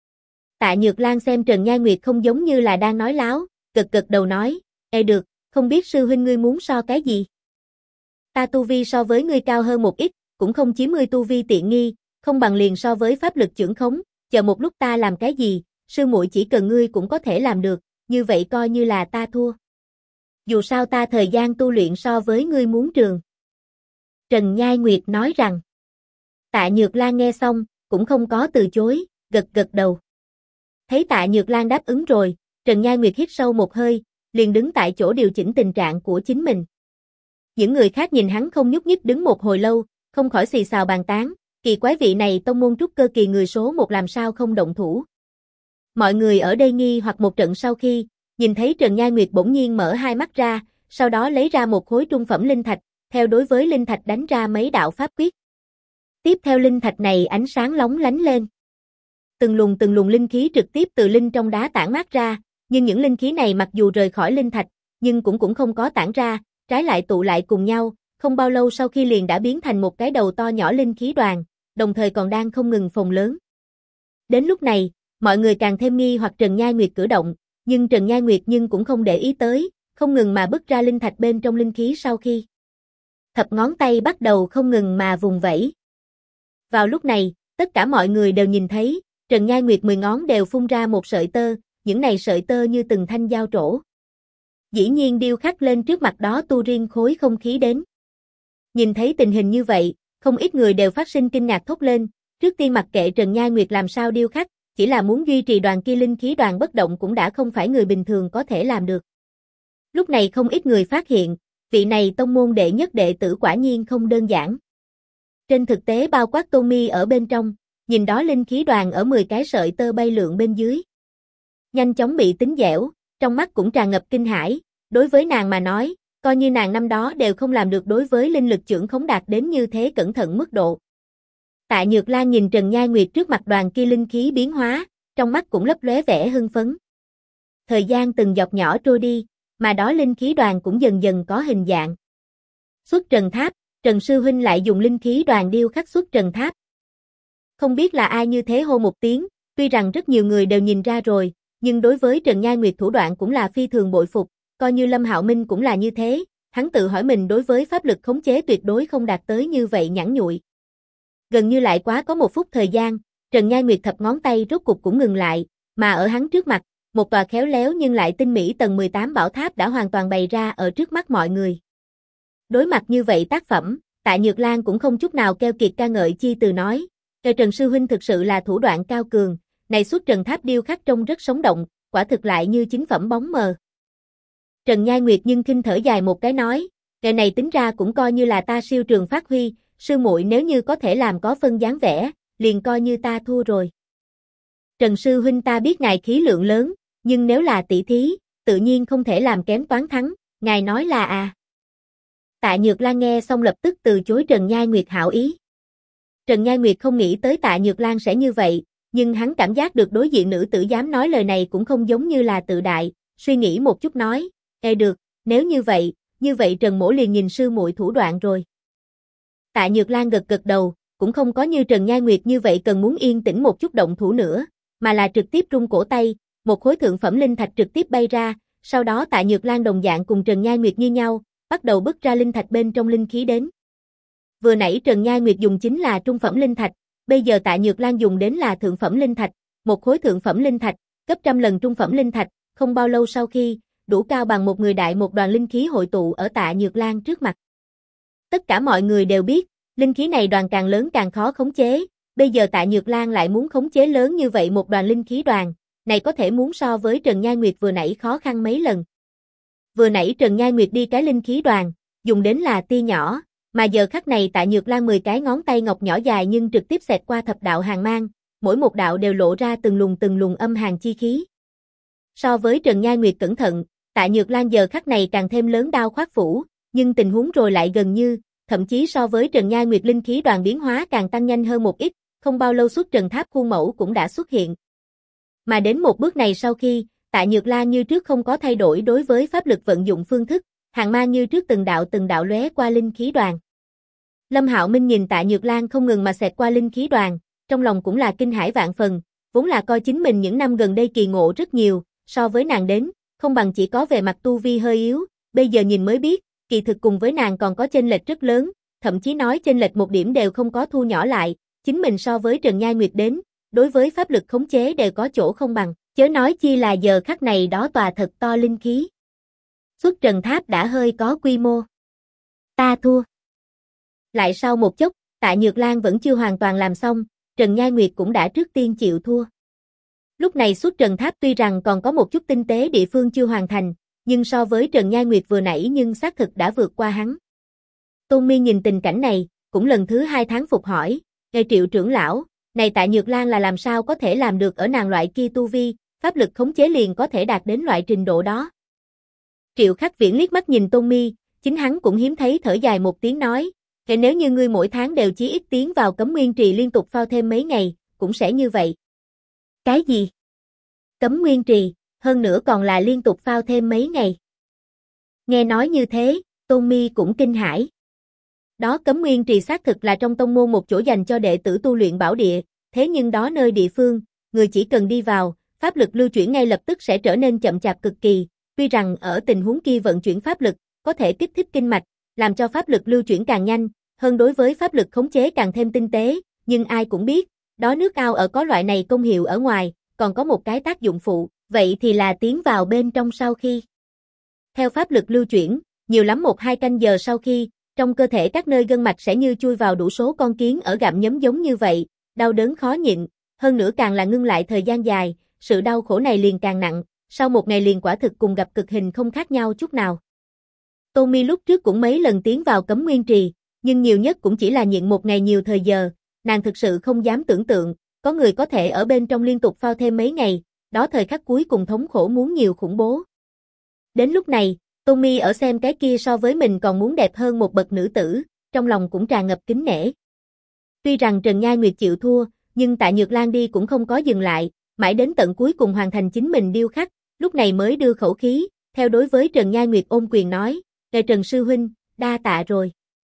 Tạ Nhược Lan xem Trần Nhai Nguyệt không giống như là đang nói láo, gật gật đầu nói, được, không biết sư huynh ngươi muốn so cái gì? Ta tu vi so với ngươi cao hơn một ít, cũng không chiếm ngươi tu vi tiện nghi, không bằng liền so với pháp lực chưởng khống, chờ một lúc ta làm cái gì, sư muội chỉ cần ngươi cũng có thể làm được, như vậy coi như là ta thua. Dù sao ta thời gian tu luyện so với ngươi muốn trường. Trần Nhai Nguyệt nói rằng. Tạ Nhược Lan nghe xong, cũng không có từ chối, gật gật đầu. Thấy Tạ Nhược Lan đáp ứng rồi, Trần Nhai Nguyệt hít sâu một hơi, liền đứng tại chỗ điều chỉnh tình trạng của chính mình. Những người khác nhìn hắn không nhúc nhích đứng một hồi lâu, không khỏi xì xào bàn tán, kỳ quái vị này tông môn trúc cơ kỳ người số một làm sao không động thủ. Mọi người ở đây nghi hoặc một trận sau khi, nhìn thấy Trần Nhai Nguyệt bỗng nhiên mở hai mắt ra, sau đó lấy ra một khối trung phẩm linh thạch, theo đối với linh thạch đánh ra mấy đạo pháp quyết. Tiếp theo linh thạch này ánh sáng lóng lánh lên. Từng luồng linh khí trực tiếp từ linh trong đá tản mát ra, nhưng những linh khí này mặc dù rời khỏi linh thạch, nhưng cũng không có tản ra, trái lại tụ lại cùng nhau, không bao lâu sau khi liền đã biến thành một cái đầu to nhỏ linh khí đoàn, đồng thời còn đang không ngừng phồng lớn. Đến lúc này, mọi người càng thêm nghi hoặc Trần Nhai Nguyệt cử động, nhưng Trần Nhai Nguyệt cũng không để ý tới, không ngừng mà bứt ra linh thạch bên trong linh khí sau khi. Thập ngón tay bắt đầu không ngừng mà vùng vẫy. Vào lúc này, tất cả mọi người đều nhìn thấy, Trần Nhai Nguyệt 10 ngón đều phun ra một sợi tơ, những này sợi tơ như từng thanh dao trổ. Dĩ nhiên điêu khắc lên trước mặt đó tu riêng khối không khí đến. Nhìn thấy tình hình như vậy, không ít người đều phát sinh kinh ngạc thốt lên, trước tiên mặc kệ Trần Nhai Nguyệt làm sao điêu khắc, chỉ là muốn duy trì đoàn kia linh khí đoàn bất động cũng đã không phải người bình thường có thể làm được. Lúc này không ít người phát hiện, vị này tông môn đệ nhất đệ tử quả nhiên không đơn giản. Trên thực tế bao quát Tô Mi ở bên trong, nhìn đó linh khí đoàn ở 10 cái sợi tơ bay lượn bên dưới. Nhanh chóng bị tính dẻo, trong mắt cũng tràn ngập kinh hãi, đối với nàng mà nói, coi như nàng năm đó đều không làm được đối với linh lực chưởng khống đạt đến như thế cẩn thận mức độ. Tạ Nhược Lan nhìn Trần Nhai Nguyệt trước mặt đoàn kia linh khí biến hóa, trong mắt cũng lấp lóe vẻ hưng phấn. Thời gian từng giọt nhỏ trôi đi, mà đó linh khí đoàn cũng dần dần có hình dạng. Xuất Trần Tháp, Trần Sư Huynh lại dùng linh khí đoàn điêu khắc Xuất Trần Tháp. Không biết là ai như thế hô một tiếng, tuy rằng rất nhiều người đều nhìn ra rồi, nhưng đối với Trần Nhai Nguyệt thủ đoạn cũng là phi thường bội phục, coi như Lâm Hạo Minh cũng là như thế, hắn tự hỏi mình đối với pháp lực khống chế tuyệt đối không đạt tới như vậy nhẵn nhụi. Gần như lại quá có một phút thời gian, Trần Nhai Nguyệt thập ngón tay rốt cục cũng ngừng lại, mà ở hắn trước mặt, một tòa khéo léo nhưng lại tinh mỹ tầng 18 bảo tháp đã hoàn toàn bày ra ở trước mắt mọi người. Đối mặt như vậy tác phẩm, Tạ Nhược Lan cũng không chút nào keo kiệt ca ngợi chi từ nói, Trần Sư Huynh thực sự là thủ đoạn cao cường, này Xuất Trần Tháp điêu khắc trông rất sống động, quả thực lại như chính phẩm bóng mờ. Trần Nhai Nguyệt nhưng khinh thở dài một cái nói, ngày này tính ra cũng coi như là ta siêu trường phát huy, sư muội nếu như có thể làm có phân dáng vẻ, liền coi như ta thua rồi. Trần Sư Huynh ta biết ngài khí lượng lớn, nhưng nếu là tỷ thí, tự nhiên không thể làm kém toán thắng, ngài nói là à. Tạ Nhược Lan nghe xong lập tức từ chối Trần Nhai Nguyệt hảo ý. Trần Nhai Nguyệt không nghĩ tới Tạ Nhược Lan sẽ như vậy, nhưng hắn cảm giác được đối diện nữ tử dám nói lời này cũng không giống như là tự đại, suy nghĩ một chút nói, được, nếu như vậy Trần Mỗ liền nhìn sư muội thủ đoạn rồi. Tạ Nhược Lan gật gật đầu, cũng không có như Trần Nhai Nguyệt như vậy cần muốn yên tĩnh một chút động thủ nữa, mà là trực tiếp rung cổ tay, một khối thượng phẩm linh thạch trực tiếp bay ra, sau đó Tạ Nhược Lan đồng dạng cùng Trần Nhai Nguyệt như nhau, bắt đầu bứt ra linh thạch bên trong linh khí đến. Vừa nãy Trần Nhai Nguyệt dùng chính là trung phẩm linh thạch, bây giờ Tạ Nhược Lan dùng đến là thượng phẩm linh thạch, một khối thượng phẩm linh thạch, gấp trăm lần trung phẩm linh thạch, không bao lâu sau khi, đủ cao bằng một người đại một đoàn linh khí hội tụ ở Tạ Nhược Lan trước mặt. Tất cả mọi người đều biết, linh khí này đoàn càng lớn càng khó khống chế, bây giờ Tạ Nhược Lan lại muốn khống chế lớn như vậy một đoàn linh khí đoàn, này có thể muốn so với Trần Nhai Nguyệt vừa nãy khó khăn mấy lần. Vừa nãy Trần Nhai Nguyệt đi cái linh khí đoàn, dùng đến là tia nhỏ, mà giờ khắc này Tạ Nhược Lan 10 cái ngón tay ngọc nhỏ dài nhưng trực tiếp xẹt qua thập đạo hàn mang, mỗi một đạo đều lộ ra từng luồng âm hàn chi khí. So với Trần Nhai Nguyệt cẩn thận, Tạ Nhược Lan giờ khắc này càng thêm lớn đao khoác phủ, nhưng tình huống rồi lại gần như, thậm chí so với Trần Nhai Nguyệt linh khí đoàn biến hóa càng tăng nhanh hơn một ít, không bao lâu Xuất Trần Tháp khuôn mẫu cũng đã xuất hiện. Mà đến một bước này sau khi, Tạ Nhược Lan như trước không có thay đổi đối với pháp lực vận dụng phương thức, hàn mang như trước từng đạo lóe qua linh khí đoàn. Lâm Hạo Minh nhìn Tạ Nhược Lan không ngừng mà xẹt qua linh khí đoàn, trong lòng cũng là kinh hãi vạn phần, vốn là coi chính mình những năm gần đây kỳ ngộ rất nhiều, so với nàng đến, không bằng chỉ có về mặt tu vi hơi yếu, bây giờ nhìn mới biết, kỳ thực cùng với nàng còn có chênh lệch rất lớn, thậm chí nói chênh lệch một điểm đều không có thu nhỏ lại, chính mình so với Trần Nhai Nguyệt đến, đối với pháp lực khống chế đều có chỗ không bằng, chớ nói chi là giờ khắc này đó tòa thật to linh khí. Xuất Trần Tháp đã hơi có quy mô. Ta thua. Lại sau một chốc, Tạ Nhược Lan vẫn chưa hoàn toàn làm xong, Trần Nhai Nguyệt cũng đã trước tiên chịu thua. Lúc này Xuất Trần Tháp tuy rằng còn có một chút tinh tế địa phương chưa hoàn thành, nhưng so với Trần Nhai Nguyệt vừa nãy nhưng xác thực đã vượt qua hắn. Tôn Mi nhìn tình cảnh này, cũng lần thứ 2 tháng phục hỏi, Triệu trưởng lão, này Tạ Nhược Lan là làm sao có thể làm được ở nàng loại kia tu vi, pháp lực khống chế liền có thể đạt đến loại trình độ đó. Triệu Khắc Viễn liếc mắt nhìn Tôn Mi, chính hắn cũng hiếm thấy thở dài một tiếng nói, nếu như ngươi mỗi tháng đều chí ít tiến vào Cấm Nguyên Trì liên tục phao thêm mấy ngày, cũng sẽ như vậy. Cái gì? Cấm Nguyên Trì, hơn nữa còn là liên tục phao thêm mấy ngày. Nghe nói như thế, Tôn Mi cũng kinh hãi. Đó Cấm Nguyên Trì xác thực là trong tông môn một chỗ dành cho đệ tử tu luyện bảo địa, thế nhưng đó nơi địa phương, người chỉ cần đi vào, pháp lực lưu chuyển ngay lập tức sẽ trở nên chậm chạp cực kỳ, tuy rằng ở tình huống kia vận chuyển pháp lực, có thể kích thích kinh mạch, làm cho pháp lực lưu chuyển càng nhanh, hơn đối với pháp lực khống chế càng thêm tinh tế, nhưng ai cũng biết, đó nước ao ở có loại này công hiệu ở ngoài, còn có một cái tác dụng phụ, vậy thì là tiến vào bên trong sau khi. Theo pháp lực lưu chuyển, nhiều lắm 1-2 canh giờ sau khi, trong cơ thể các nơi gân mạch sẽ như chui vào đủ số con kiến ở gặm nhấm giống như vậy, đau đớn khó nhịn, hơn nữa càng là ngưng lại thời gian dài, sự đau khổ này liền càng nặng, sau một ngày liền quả thực cùng gặp cực hình không khác nhau chút nào. Tommy lúc trước cũng mấy lần tiến vào cấm nguyên trì, nhưng nhiều nhất cũng chỉ là nhịn một ngày nhiều thời giờ, nàng thực sự không dám tưởng tượng, có người có thể ở bên trong liên tục phao thêm mấy ngày, đó thời khắc cuối cùng thống khổ muốn nhiều khủng bố. Đến lúc này, Tommy ở xem cái kia so với mình còn muốn đẹp hơn một bậc nữ tử, trong lòng cũng tràn ngập kính nể. Tuy rằng Trần Nhai Nguyệt chịu thua, nhưng Tạ Nhược Lan đi cũng không có dừng lại, mãi đến tận cuối cùng hoàn thành chính mình điêu khắc, lúc này mới đưa khẩu khí, theo đối với Trần Nhai Nguyệt ôm quyền nói, "Ngài Trần sư huynh, đa tạ rồi."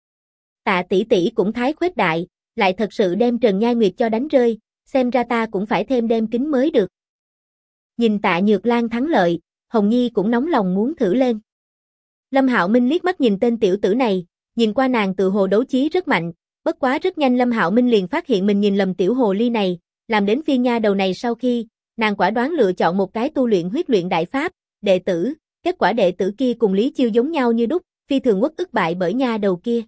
Tạ tỷ tỷ cũng thái khuếch đại, lại thật sự đem Trần Nhai Nguyệt cho đánh rơi, xem ra ta cũng phải thêm đem kính mới được. Nhìn Tạ Nhược Lan thắng lợi, Hồng Nhi cũng nóng lòng muốn thử lên. Lâm Hạo Minh liếc mắt nhìn tên tiểu tử này, nhìn qua nàng tự hồ đấu chí rất mạnh, bất quá rất nhanh Lâm Hạo Minh liền phát hiện mình nhìn lầm tiểu hồ ly này, làm đến phiên nha đầu này sau khi, nàng quả đoán lựa chọn một cái tu luyện huyết luyện đại pháp, đệ tử, kết quả đệ tử kia cùng Lý Chiêu giống nhau như đúc, phi thường uất ức bại bởi nha đầu kia.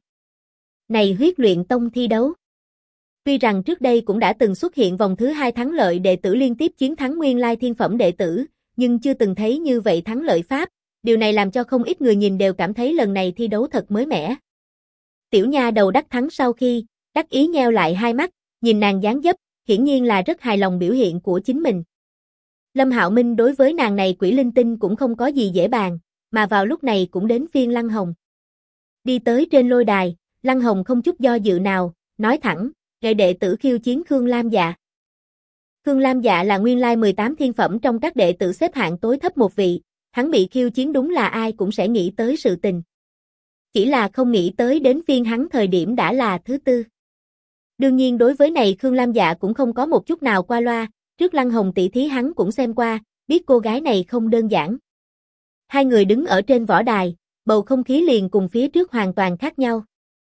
Này huyết luyện tông thi đấu. Tuy rằng trước đây cũng đã từng xuất hiện vòng thứ 2 thắng lợi đệ tử liên tiếp chiến thắng nguyên lai thiên phẩm đệ tử, nhưng chưa từng thấy như vậy thắng lợi pháp, điều này làm cho không ít người nhìn đều cảm thấy lần này thi đấu thật mới mẻ. Tiểu nha đầu đắc thắng sau khi, đắc ý nheo lại hai mắt, nhìn nàng dáng dấp, hiển nhiên là rất hài lòng biểu hiện của chính mình. Lâm Hạo Minh đối với nàng này quỷ linh tinh cũng không có gì dễ bàn, mà vào lúc này cũng đến phiên Lăng Hồng. Đi tới trên lôi đài, Lăng Hồng không chút do dự nào, nói thẳng, "Ngài đệ tử khiêu chiến Khương Lam Dạ." Khương Lam Dạ là nguyên lai 18 thiên phẩm trong các đệ tử xếp hạng tối thấp một vị, hắn bị khiêu chiến đúng là ai cũng sẽ nghĩ tới sự tình. Chỉ là không nghĩ tới đến phiên hắn thời điểm đã là thứ tư. Đương nhiên đối với này Khương Lam Dạ cũng không có một chút nào qua loa, trước Lăng Hồng tỷ thí hắn cũng xem qua, biết cô gái này không đơn giản. Hai người đứng ở trên võ đài, bầu không khí liền cùng phía trước hoàn toàn khác nhau.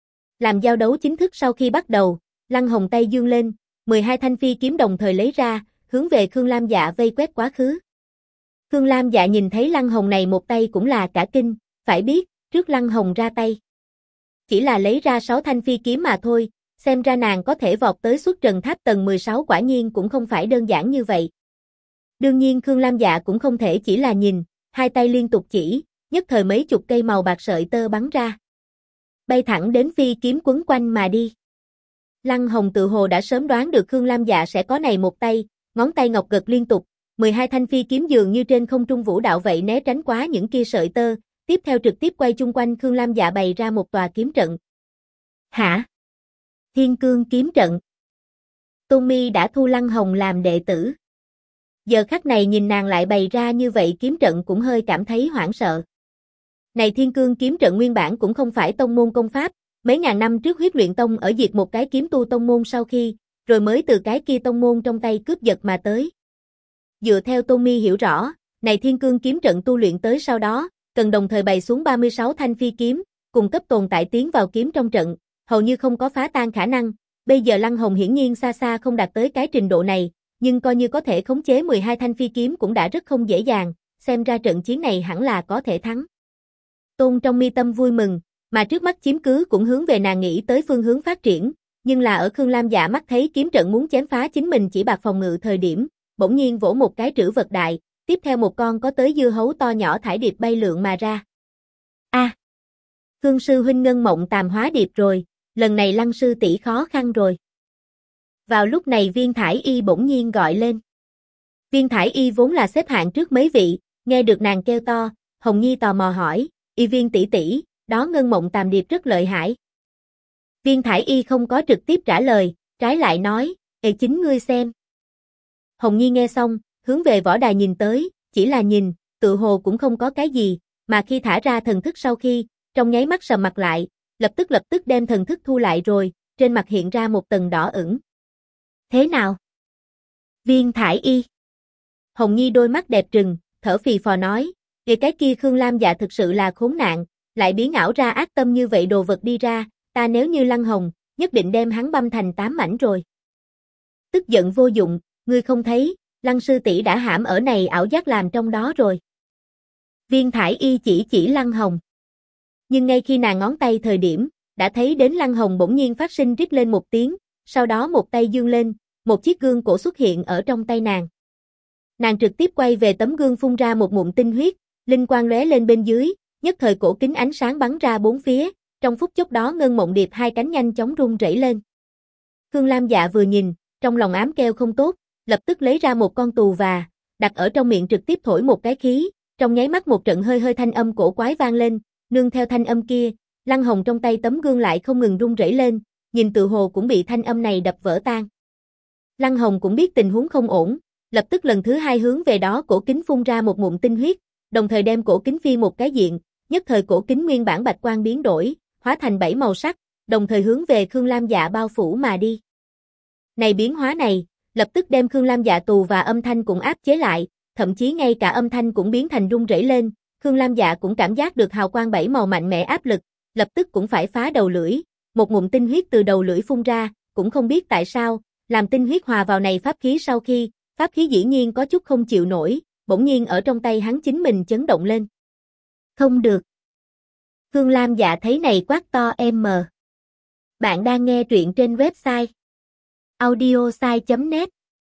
Làm giao đấu chính thức sau khi bắt đầu, Lăng Hồng tay dương lên, 12 thanh phi kiếm đồng thời lấy ra, hướng về Khương Lam Dạ vây quét quá khứ. Khương Lam Dạ nhìn thấy Lăng Hồng này một tay cũng là cả kinh, phải biết, trước Lăng Hồng ra tay. Chỉ là lấy ra 6 thanh phi kiếm mà thôi, xem ra nàng có thể vọt tới xuất trần tháp tầng 16 quả nhiên cũng không phải đơn giản như vậy. Đương nhiên Khương Lam Dạ cũng không thể chỉ là nhìn, hai tay liên tục chỉ, nhất thời mấy chục cây màu bạc sợi tơ bắn ra. Bay thẳng đến phi kiếm quấn quanh mà đi. Lăng Hồng tự hồ đã sớm đoán được Khương Lam Dạ sẽ có này một tay, ngón tay ngọc gật liên tục, 12 thanh phi kiếm dường như trên không trung vũ đạo vậy né tránh quá những kia sợi tơ, tiếp theo trực tiếp quay chung quanh Khương Lam Dạ bày ra một tòa kiếm trận. Hả? Thiên Cương kiếm trận. Tommy đã thu Lăng Hồng làm đệ tử. Giờ khắc này nhìn nàng lại bày ra như vậy kiếm trận cũng hơi cảm thấy hoảng sợ. Này Thiên Cương kiếm trận nguyên bản cũng không phải tông môn công pháp, mấy ngàn năm trước Huyết Luyện Tông ở diệt một cái kiếm tu tông môn sau khi, rồi mới từ cái kia tông môn trong tay cướp giật mà tới. Dựa theo Tommy hiểu rõ, này Thiên Cương kiếm trận tu luyện tới sau đó, cần đồng thời bày xuống 36 thanh phi kiếm, cùng cấp tồn tại tiến vào kiếm trong trận, hầu như không có phá tan khả năng. Bây giờ Lăng Hồng hiển nhiên xa xa không đạt tới cái trình độ này, nhưng coi như có thể khống chế 12 thanh phi kiếm cũng đã rất không dễ dàng, xem ra trận chiến này hẳn là có thể thắng. Tôn trong mi tâm vui mừng, mà trước mắt chiếm cứ cũng hướng về nàng nghĩ tới phương hướng phát triển, nhưng là ở Khương Lam Dạ mắt thấy kiếm trận muốn chém phá chính mình chỉ bạc phòng ngự thời điểm, bỗng nhiên vỗ một cái trữ vật đại, tiếp theo một con có tới dưa hấu to nhỏ thải điệp bay lượn mà ra. A, Khương sư huynh ngân mộng tàm hóa điệp rồi, lần này Lăng sư tỷ khó khăn rồi. Vào lúc này Viên Thải Y bỗng nhiên gọi lên. Viên Thải Y vốn là xếp hạng trước mấy vị, nghe được nàng kêu to, Hồng Nhi tò mò hỏi, Y Viên tỷ tỷ, đó ngân mộng tàm điệp rất lợi hại. Viên Thải Y không có trực tiếp trả lời, trái lại nói, chính ngươi xem. Hồng Nhi nghe xong, hướng về võ đài nhìn tới, chỉ là nhìn, tự hồ cũng không có cái gì, mà khi thả ra thần thức sau khi, trong nháy mắt sầm mặt lại, lập tức đem thần thức thu lại rồi, trên mặt hiện ra một tầng đỏ ửng. Thế nào? Viên Thải Y. Hồng Nhi đôi mắt đẹp trừng, thở phì phò nói, cái kia Khương Lam Dạ thực sự là khốn nạn, lại biến ảo ra ác tâm như vậy đồ vật đi ra, ta nếu như Lăng Hồng, nhất định đem hắn băm thành 8 mảnh rồi. Tức giận vô dụng, ngươi không thấy, Lăng sư tỷ đã hãm ở này ảo giác làm trong đó rồi. Viên Thải Y chỉ Lăng Hồng. Nhưng ngay khi nàng ngón tay thời điểm, đã thấy đến Lăng Hồng bỗng nhiên phát sinh rít lên một tiếng, sau đó một tay dương lên, một chiếc gương cổ xuất hiện ở trong tay nàng. Nàng trực tiếp quay về tấm gương phun ra một ngụm tinh huyết, linh quang lóe lên bên dưới, nhất thời cổ kính ánh sáng bắn ra bốn phía, trong phút chốc đó Ngân Mộng Điệp hai cánh nhanh chóng rung rẩy lên. Khương Lam Dạ vừa nhìn, trong lòng ám kêu không tốt, lập tức lấy ra một con tù và, đặt ở trong miệng trực tiếp thổi một cái khí, trong nháy mắt một trận hơi hơi thanh âm cổ quái vang lên, nương theo thanh âm kia, Lăng Hồng trong tay tấm gương lại không ngừng rung rẩy lên, nhìn tự hồ cũng bị thanh âm này đập vỡ tan. Lăng Hồng cũng biết tình huống không ổn, lập tức lần thứ hai hướng về đó cổ kính phun ra một ngụm tinh huyết, đồng thời đem cổ kính phi một cái diện, nhất thời cổ kính nguyên bản bạch quang biến đổi, hóa thành 7 màu sắc, đồng thời hướng về Khương Lam Dạ bao phủ mà đi. Này biến hóa này, lập tức đem Khương Lam Dạ tù và âm thanh cũng áp chế lại, thậm chí ngay cả âm thanh cũng biến thành rung rẩy lên, Khương Lam Dạ cũng cảm giác được hào quang 7 màu mạnh mẽ áp lực, lập tức cũng phải phá đầu lưỡi, một ngụm tinh huyết từ đầu lưỡi phun ra, cũng không biết tại sao, làm tinh huyết hòa vào này pháp khí sau khi, pháp khí dĩ nhiên có chút không chịu nổi, bỗng nhiên ở trong tay hắn chính mình chấn động lên. Không được. Khương Lam Dạ thấy này quát to M. Bạn đang nghe truyện trên website audiosai.net.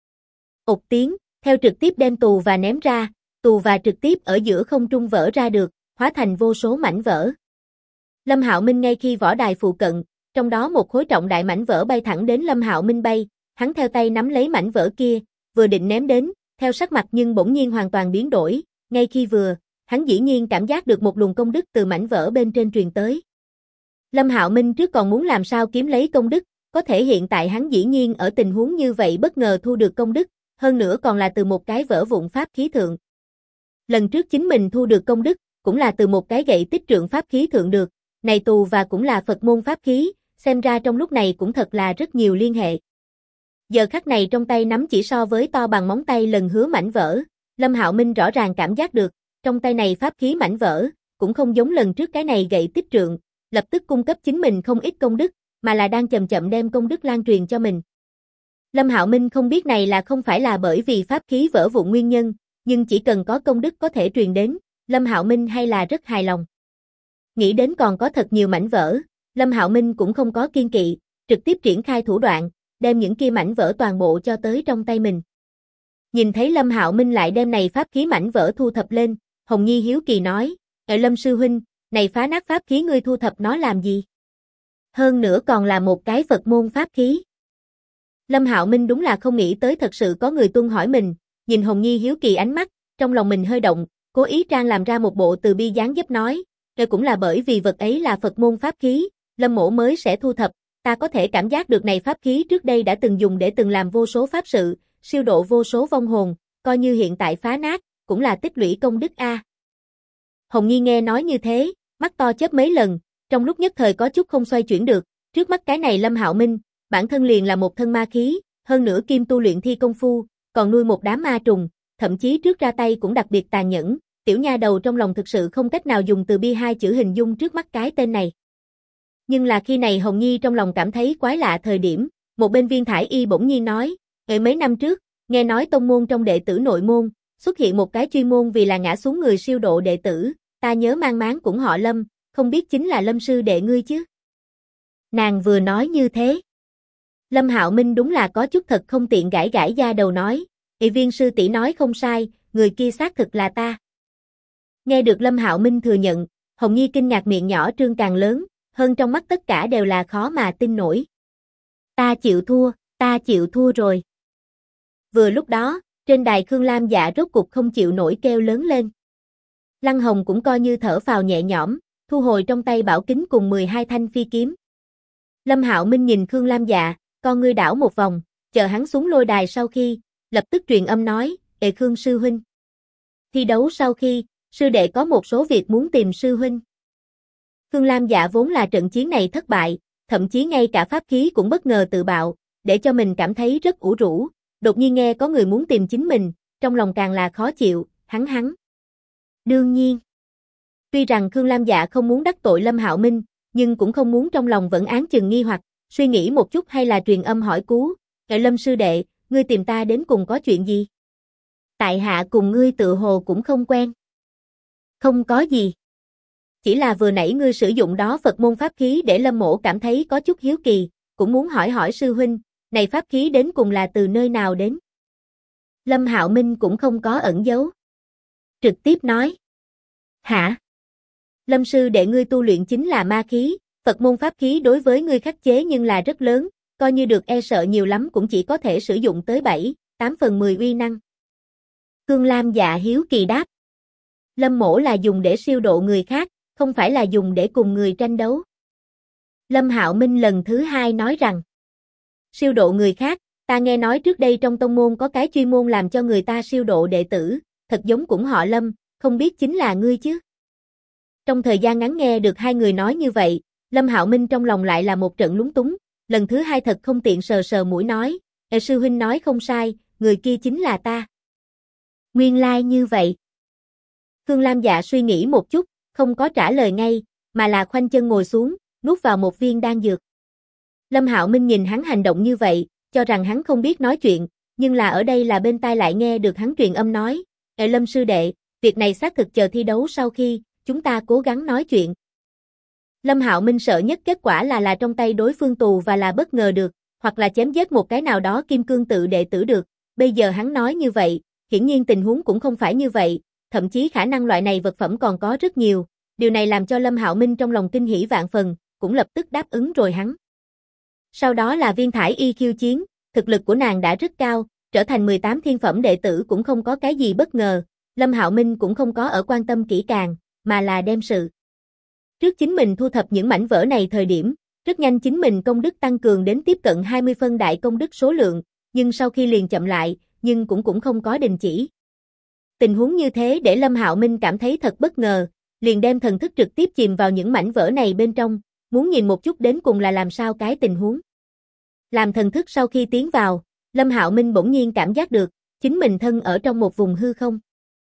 Ột tiếng, theo trực tiếp đem tù và ném ra, tù và trực tiếp ở giữa không trung vỡ ra được, hóa thành vô số mảnh vỡ. Lâm Hạo Minh ngay khi võ đài phụ cận, trong đó một khối trọng đại mảnh vỡ bay thẳng đến Lâm Hạo Minh bay, hắn theo tay nắm lấy mảnh vỡ kia, vừa định ném đến, theo sắc mặt nhưng bỗng nhiên hoàn toàn biến đổi, ngay khi vừa, hắn dĩ nhiên cảm giác được một luồng công đức từ mảnh vỡ bên trên truyền tới. Lâm Hạo Minh trước còn muốn làm sao kiếm lấy công đức, có thể hiện tại hắn dĩ nhiên ở tình huống như vậy bất ngờ thu được công đức, hơn nữa còn là từ một cái vỡ vụn pháp khí thượng. Lần trước chính mình thu được công đức, cũng là từ một cái gậy tích trượng pháp khí thượng được, này tù và cũng là Phật môn pháp khí, xem ra trong lúc này cũng thật là rất nhiều liên hệ. Giờ khắc này trong tay nắm chỉ so với to bằng móng tay lần hứa mảnh vỡ, Lâm Hạo Minh rõ ràng cảm giác được, trong tay này pháp khí mảnh vỡ, cũng không giống lần trước cái này gậy tích trượng, lập tức cung cấp chính mình không ít công đức, mà là đang chậm chậm đem công đức lan truyền cho mình. Lâm Hạo Minh không biết này là không phải là bởi vì pháp khí vỡ vụn nguyên nhân, nhưng chỉ cần có công đức có thể truyền đến, Lâm Hạo Minh hay là rất hài lòng. Nghĩ đến còn có thật nhiều mảnh vỡ, Lâm Hạo Minh cũng không có kiên kỵ, trực tiếp triển khai thủ đoạn, đem những kia mảnh vỡ toàn bộ cho tới trong tay mình. Nhìn thấy Lâm Hạo Minh lại đem này pháp khí mảnh vỡ thu thập lên, Hồng Nhi hiếu kỳ nói, Lâm sư huynh, này phá nát pháp khí ngươi thu thập nó làm gì? Hơn nữa còn là một cái Phật môn pháp khí. Lâm Hạo Minh đúng là không nghĩ tới thật sự có người tuân hỏi mình, nhìn Hồng Nhi hiếu kỳ ánh mắt, trong lòng mình hơi động, cố ý trang làm ra một bộ từ bi dáng dấp nói, cũng là bởi vì vật ấy là Phật môn pháp khí, Lâm mỗ mới sẽ thu thập, ta có thể cảm giác được này pháp khí trước đây đã từng dùng để từng làm vô số pháp sự, siêu độ vô số vong hồn, coi như hiện tại phá nát, cũng là tích lũy công đức a. Hồng Nhi nghe nói như thế, mắt to chớp mấy lần, trong lúc nhất thời có chút không xoay chuyển được, trước mắt cái này Lâm Hạo Minh, bản thân liền là một thân ma khí, hơn nữa kim tu luyện thi công phu, còn nuôi một đám ma trùng, thậm chí trước ra tay cũng đặc biệt tàn nhẫn, tiểu nha đầu trong lòng thực sự không cách nào dùng từ bi hai chữ hình dung trước mắt cái tên này. Nhưng là khi này Hồng Nhi trong lòng cảm thấy quái lạ thời điểm, một bên Viên Thải Y bỗng nhiên nói, mấy năm trước, nghe nói tông môn trong đệ tử nội môn, xuất hiện một cái chuyên môn vì là ngã xuống người siêu độ đệ tử, ta nhớ mang máng cũng họ Lâm, không biết chính là Lâm sư đệ ngươi chứ? Nàng vừa nói như thế. Lâm Hạo Minh đúng là có chút thật không tiện gãi gãi da đầu nói, Viên sư tỷ nói không sai, người kia xác thực là ta. Nghe được Lâm Hạo Minh thừa nhận, Hồng Nhi kinh ngạc miệng nhỏ trương càng lớn, hơn trong mắt tất cả đều là khó mà tin nổi. Ta chịu thua rồi. Vừa lúc đó, trên đài Khương Lam Dạ rốt cục không chịu nổi kêu lớn lên. Lăng Hồng cũng coi như thở phào nhẹ nhõm, thu hồi trong tay bảo kính cùng 12 thanh phi kiếm. Lâm Hạo Minh nhìn Khương Lam Dạ, con ngươi đảo một vòng, chờ hắn xuống lôi đài sau khi, lập tức truyền âm nói, Khương sư huynh. Thi đấu sau khi, sư đệ có một số việc muốn tìm sư huynh. Khương Lam Dạ vốn là trận chiến này thất bại, thậm chí ngay cả pháp khí cũng bất ngờ tự bạo, để cho mình cảm thấy rất ủ rũ, đột nhiên nghe có người muốn tìm chính mình, trong lòng càng là khó chịu, hắn. Đương nhiên. Tuy rằng Khương Lam Dạ không muốn đắc tội Lâm Hạo Minh, nhưng cũng không muốn trong lòng vẫn án chừng nghi hoặc, suy nghĩ một chút hay là truyền âm hỏi cứu, Lâm sư đệ, ngươi tìm ta đến cùng có chuyện gì? Tại hạ cùng ngươi tự hồ cũng không quen. Không có gì. Chỉ là vừa nãy ngươi sử dụng đó Phật môn pháp khí để Lâm mỗ cảm thấy có chút hiếu kỳ, cũng muốn hỏi hỏi sư huynh, này pháp khí đến cùng là từ nơi nào đến? Lâm Hạo Minh cũng không có ẩn giấu. Trực tiếp nói. Hả? Lâm sư đệ ngươi tu luyện chính là ma khí, Phật môn pháp khí đối với ngươi khắc chế nhưng là rất lớn, coi như được e sợ nhiều lắm cũng chỉ có thể sử dụng tới 7-8/10 uy năng. Khương Lam Dạ hiếu kỳ đáp. Lâm mỗ là dùng để siêu độ người khác, không phải là dùng để cùng người tranh đấu. Lâm Hạo Minh lần thứ hai nói rằng. Siêu độ người khác, ta nghe nói trước đây trong tông môn có cái chuyên môn làm cho người ta siêu độ đệ tử, thật giống cũng họ Lâm, không biết chính là ngươi chứ. Trong thời gian ngắn nghe được hai người nói như vậy, Lâm Hạo Minh trong lòng lại là một trận lúng túng, lần thứ hai thật không tiện sờ sờ mũi nói, sư huynh nói không sai, người kia chính là ta. Nguyên lai như vậy. Khương Lam Dạ suy nghĩ một chút, không có trả lời ngay, mà là khoanh chân ngồi xuống, nuốt vào một viên đan dược. Lâm Hạo Minh nhìn hắn hành động như vậy, cho rằng hắn không biết nói chuyện, nhưng là ở đây là bên tai lại nghe được hắn truyền âm nói, Lâm sư đệ, việc này xác thực chờ thi đấu sau khi, chúng ta cố gắng nói chuyện. Lâm Hạo Minh sợ nhất kết quả là trong tay đối phương tù và là bất ngờ được, hoặc là chém giết một cái nào đó kim cương tự đệ tử được, bây giờ hắn nói như vậy, hiển nhiên tình huống cũng không phải như vậy, thậm chí khả năng loại này vật phẩm còn có rất nhiều, điều này làm cho Lâm Hạo Minh trong lòng kinh hỉ vạn phần, cũng lập tức đáp ứng rồi hắn. Sau đó là Viên Thải Y khiêu chiến, thực lực của nàng đã rất cao, trở thành 18 thiên phẩm đệ tử cũng không có cái gì bất ngờ, Lâm Hạo Minh cũng không có ở quan tâm kỹ càng, mà là đem sự. Trước chính mình thu thập những mảnh vỡ này thời điểm, rất nhanh chính mình công đức tăng cường đến tiếp cận 20 phân đại công đức số lượng, nhưng sau khi liền chậm lại, nhưng cũng không có đình chỉ. Tình huống như thế để Lâm Hạo Minh cảm thấy thật bất ngờ, liền đem thần thức trực tiếp chìm vào những mảnh vỡ này bên trong, muốn nhìn một chút đến cùng là làm sao cái tình huống. Làm thần thức sau khi tiến vào, Lâm Hạo Minh bỗng nhiên cảm giác được, chính mình thân ở trong một vùng hư không.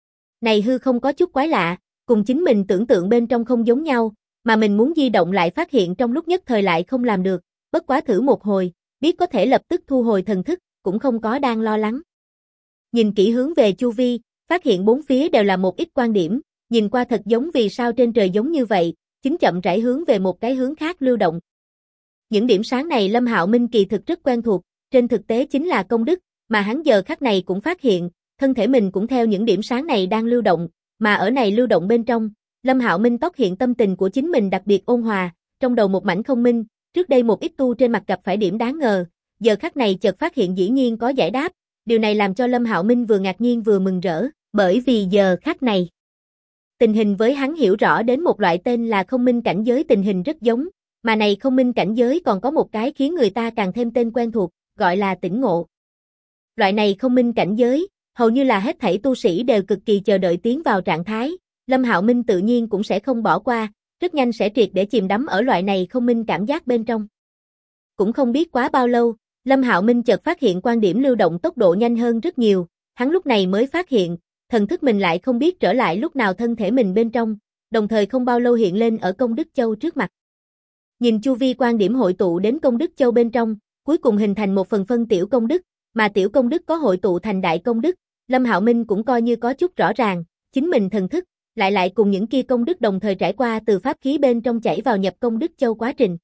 Này hư không có chút quái lạ, cùng chính mình tưởng tượng bên trong không giống nhau, mà mình muốn di động lại phát hiện trong lúc nhất thời lại không làm được, bất quá thử một hồi, biết có thể lập tức thu hồi thần thức, cũng không có đang lo lắng. Nhìn kỹ hướng về chu vi, phát hiện bốn phía đều là một ít quan điểm, nhìn qua thật giống vì sao trên trời giống như vậy, chính chậm rãi hướng về một cái hướng khác lưu động. Những điểm sáng này Lâm Hạo Minh kỳ thực rất quen thuộc, trên thực tế chính là công đức, mà hắn giờ khắc này cũng phát hiện, thân thể mình cũng theo những điểm sáng này đang lưu động, mà ở này lưu động bên trong, Lâm Hạo Minh tóc hiện tâm tình của chính mình đặc biệt ôn hòa, trong đầu một mảnh không minh, trước đây một ít tu trên mặt gặp phải điểm đáng ngờ, giờ khắc này chợt phát hiện dĩ nhiên có giải đáp, điều này làm cho Lâm Hạo Minh vừa ngạc nhiên vừa mừng rỡ, bởi vì giờ khắc này, tình hình với hắn hiểu rõ đến một loại tên là không minh cảnh giới tình hình rất giống, mà này không minh cảnh giới còn có một cái khiến người ta càng thêm tên quen thuộc, gọi là tỉnh ngộ. Loại này không minh cảnh giới, hầu như là hết thảy tu sĩ đều cực kỳ chờ đợi tiến vào trạng thái, Lâm Hạo Minh tự nhiên cũng sẽ không bỏ qua, rất nhanh sẽ triệt để chìm đắm ở loại này không minh cảm giác bên trong. Cũng không biết quá bao lâu, Lâm Hạo Minh chợt phát hiện quan điểm lưu động tốc độ nhanh hơn rất nhiều, hắn lúc này mới phát hiện, thần thức mình lại không biết trở lại lúc nào thân thể mình bên trong, đồng thời không bao lâu hiện lên ở công đức châu trước mặt. Nhìn chu vi quan điểm hội tụ đến công đức châu bên trong, cuối cùng hình thành một phần phân tiểu công đức, mà tiểu công đức có hội tụ thành đại công đức, Lâm Hạo Minh cũng coi như có chút rõ ràng, chính mình thần thức, lại cùng những kia công đức đồng thời trải qua từ pháp khí bên trong chảy vào nhập công đức châu quá trình.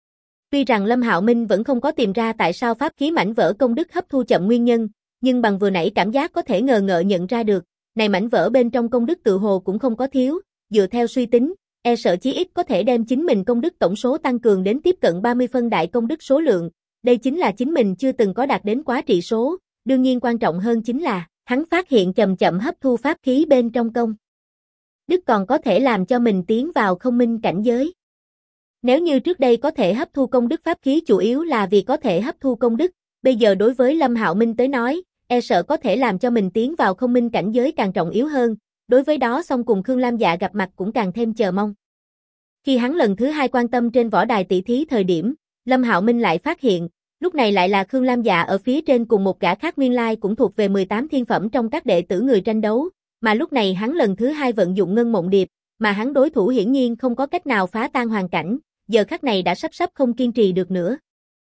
Tuy rằng Lâm Hạo Minh vẫn không có tìm ra tại sao pháp khí mảnh vỡ công đức hấp thu chậm nguyên nhân, nhưng bằng vừa nãy cảm giác có thể ngờ ngợ nhận ra được, này mảnh vỡ bên trong công đức tự hồ cũng không có thiếu, dựa theo suy tính, e sợ chí ít có thể đem chính mình công đức tổng số tăng cường đến tiếp cận 30 phân đại công đức số lượng, đây chính là chính mình chưa từng có đạt đến quá trị số, đương nhiên quan trọng hơn chính là, hắn phát hiện chậm chậm hấp thu pháp khí bên trong công đức còn có thể làm cho mình tiến vào không minh cảnh giới. Nếu như trước đây có thể hấp thu công đức pháp khí chủ yếu là vì có thể hấp thu công đức, bây giờ đối với Lâm Hạo Minh tới nói, e sợ có thể làm cho mình tiến vào không minh cảnh giới càng trọng yếu hơn, đối với đó song cùng Khương Lam Dạ gặp mặt cũng càng thêm chờ mong. Khi hắn lần thứ hai quan tâm trên võ đài tỷ thí thời điểm, Lâm Hạo Minh lại phát hiện, lúc này lại là Khương Lam Dạ ở phía trên cùng một gã khác nguyên lai cũng thuộc về 18 thiên phẩm trong các đệ tử người tranh đấu, mà lúc này hắn lần thứ hai vận dụng Ngân Mộng Điệp, mà hắn đối thủ hiển nhiên không có cách nào phá tan hoàn cảnh, giờ khắc này đã sắp không kiên trì được nữa.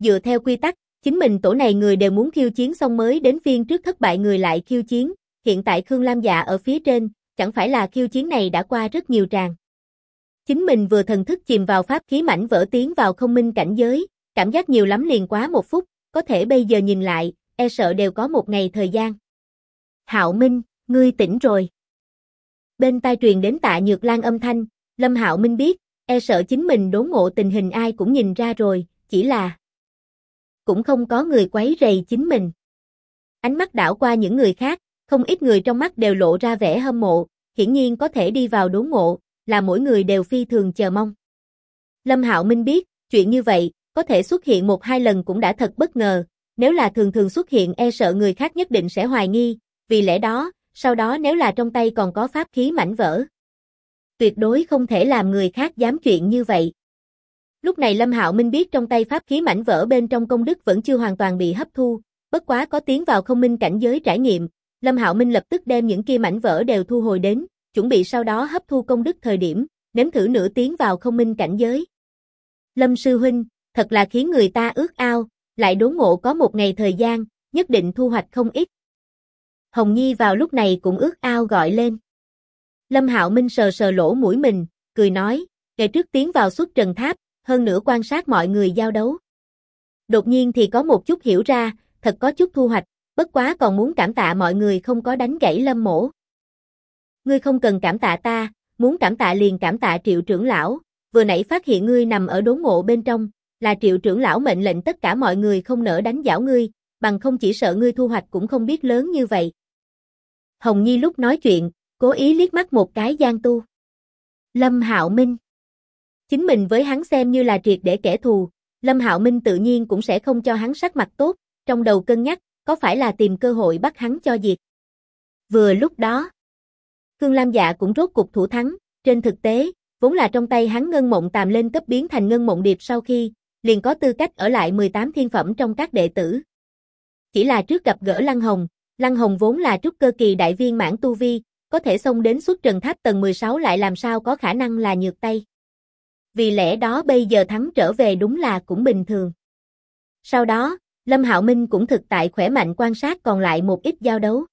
Dựa theo quy tắc, chính mình tổ này người đều muốn khiêu chiến xong mới đến phiên trước thất bại người lại khiêu chiến, hiện tại Khương Lam Dạ ở phía trên, chẳng phải là khiêu chiến này đã qua rất nhiều tràng. Chính mình vừa thần thức chìm vào pháp khí mảnh vỡ tiến vào không minh cảnh giới, cảm giác nhiều lắm liền quá 1 phút, có thể bây giờ nhìn lại, e sợ đều có 1 ngày thời gian. Hạo Minh, ngươi tỉnh rồi. Bên tai truyền đến Tạ Nhược Lan âm thanh, Lâm Hạo Minh biết, e sợ chính mình đốn ngộ tình hình ai cũng nhìn ra rồi, chỉ là cũng không có người quấy rầy chính mình. Ánh mắt đảo qua những người khác, không ít người trong mắt đều lộ ra vẻ hâm mộ, hiển nhiên có thể đi vào đốn ngộ, là mỗi người đều phi thường chờ mong. Lâm Hạo Minh biết, chuyện như vậy, có thể xuất hiện 1-2 lần cũng đã thật bất ngờ, nếu là thường thường xuất hiện e sợ người khác nhất định sẽ hoài nghi, vì lẽ đó, sau đó nếu là trong tay còn có pháp khí mảnh vỡ, tuyệt đối không thể làm người khác dám chuyện như vậy. Lúc này Lâm Hạo Minh biết trong tay pháp khí mảnh vỡ bên trong công đức vẫn chưa hoàn toàn bị hấp thu, bất quá có tiến vào không minh cảnh giới trải nghiệm, Lâm Hạo Minh lập tức đem những kia mảnh vỡ đều thu hồi đến, chuẩn bị sau đó hấp thu công đức thời điểm, nếm thử nửa tiến vào không minh cảnh giới. Lâm sư huynh, thật là khiến người ta ước ao, lại đốn ngộ có 1 ngày thời gian, nhất định thu hoạch không ít. Hồng Nhi vào lúc này cũng ước ao gọi lên. Lâm Hạo Minh sờ sờ lỗ mũi mình, cười nói, ngày trước tiến vào xuất trần tháp, hơn nữa quan sát mọi người giao đấu. Đột nhiên thì có một chút hiểu ra, thật có chút thu hoạch, bất quá còn muốn cảm tạ mọi người không có đánh gãy Lâm mỗ. Ngươi không cần cảm tạ ta, muốn cảm tạ liền cảm tạ Triệu trưởng lão, vừa nãy phát hiện ngươi nằm ở đốn ngộ bên trong, là Triệu trưởng lão mệnh lệnh tất cả mọi người không nỡ đánh giảo ngươi, bằng không chỉ sợ ngươi thu hoạch cũng không biết lớn như vậy. Hồng Nhi lúc nói chuyện, cố ý liếc mắt một cái Giang Tu. Lâm Hạo Minh. Chính mình với hắn xem như là triệt để kẻ thù, Lâm Hạo Minh tự nhiên cũng sẽ không cho hắn sắc mặt tốt, trong đầu cân nhắc, có phải là tìm cơ hội bắt hắn cho diệt. Vừa lúc đó, Khương Lam Dạ cũng rốt cục thủ thắng, trên thực tế, vốn là trong tay hắn ngân mộng tàm lên cấp biến thành ngân mộng điệp sau khi, liền có tư cách ở lại 18 thiên phẩm trong các đệ tử. Chỉ là trước gặp gỡ Lăng Hồng vốn là trúc cơ kỳ đại viên mãn tu vi, có thể xông đến xuất trần tháp tầng 16 lại làm sao có khả năng là nhược tay. Vì lẽ đó bây giờ thắng trở về đúng là cũng bình thường. Sau đó, Lâm Hạo Minh cũng thực tại khỏe mạnh quan sát còn lại một ít giao đấu.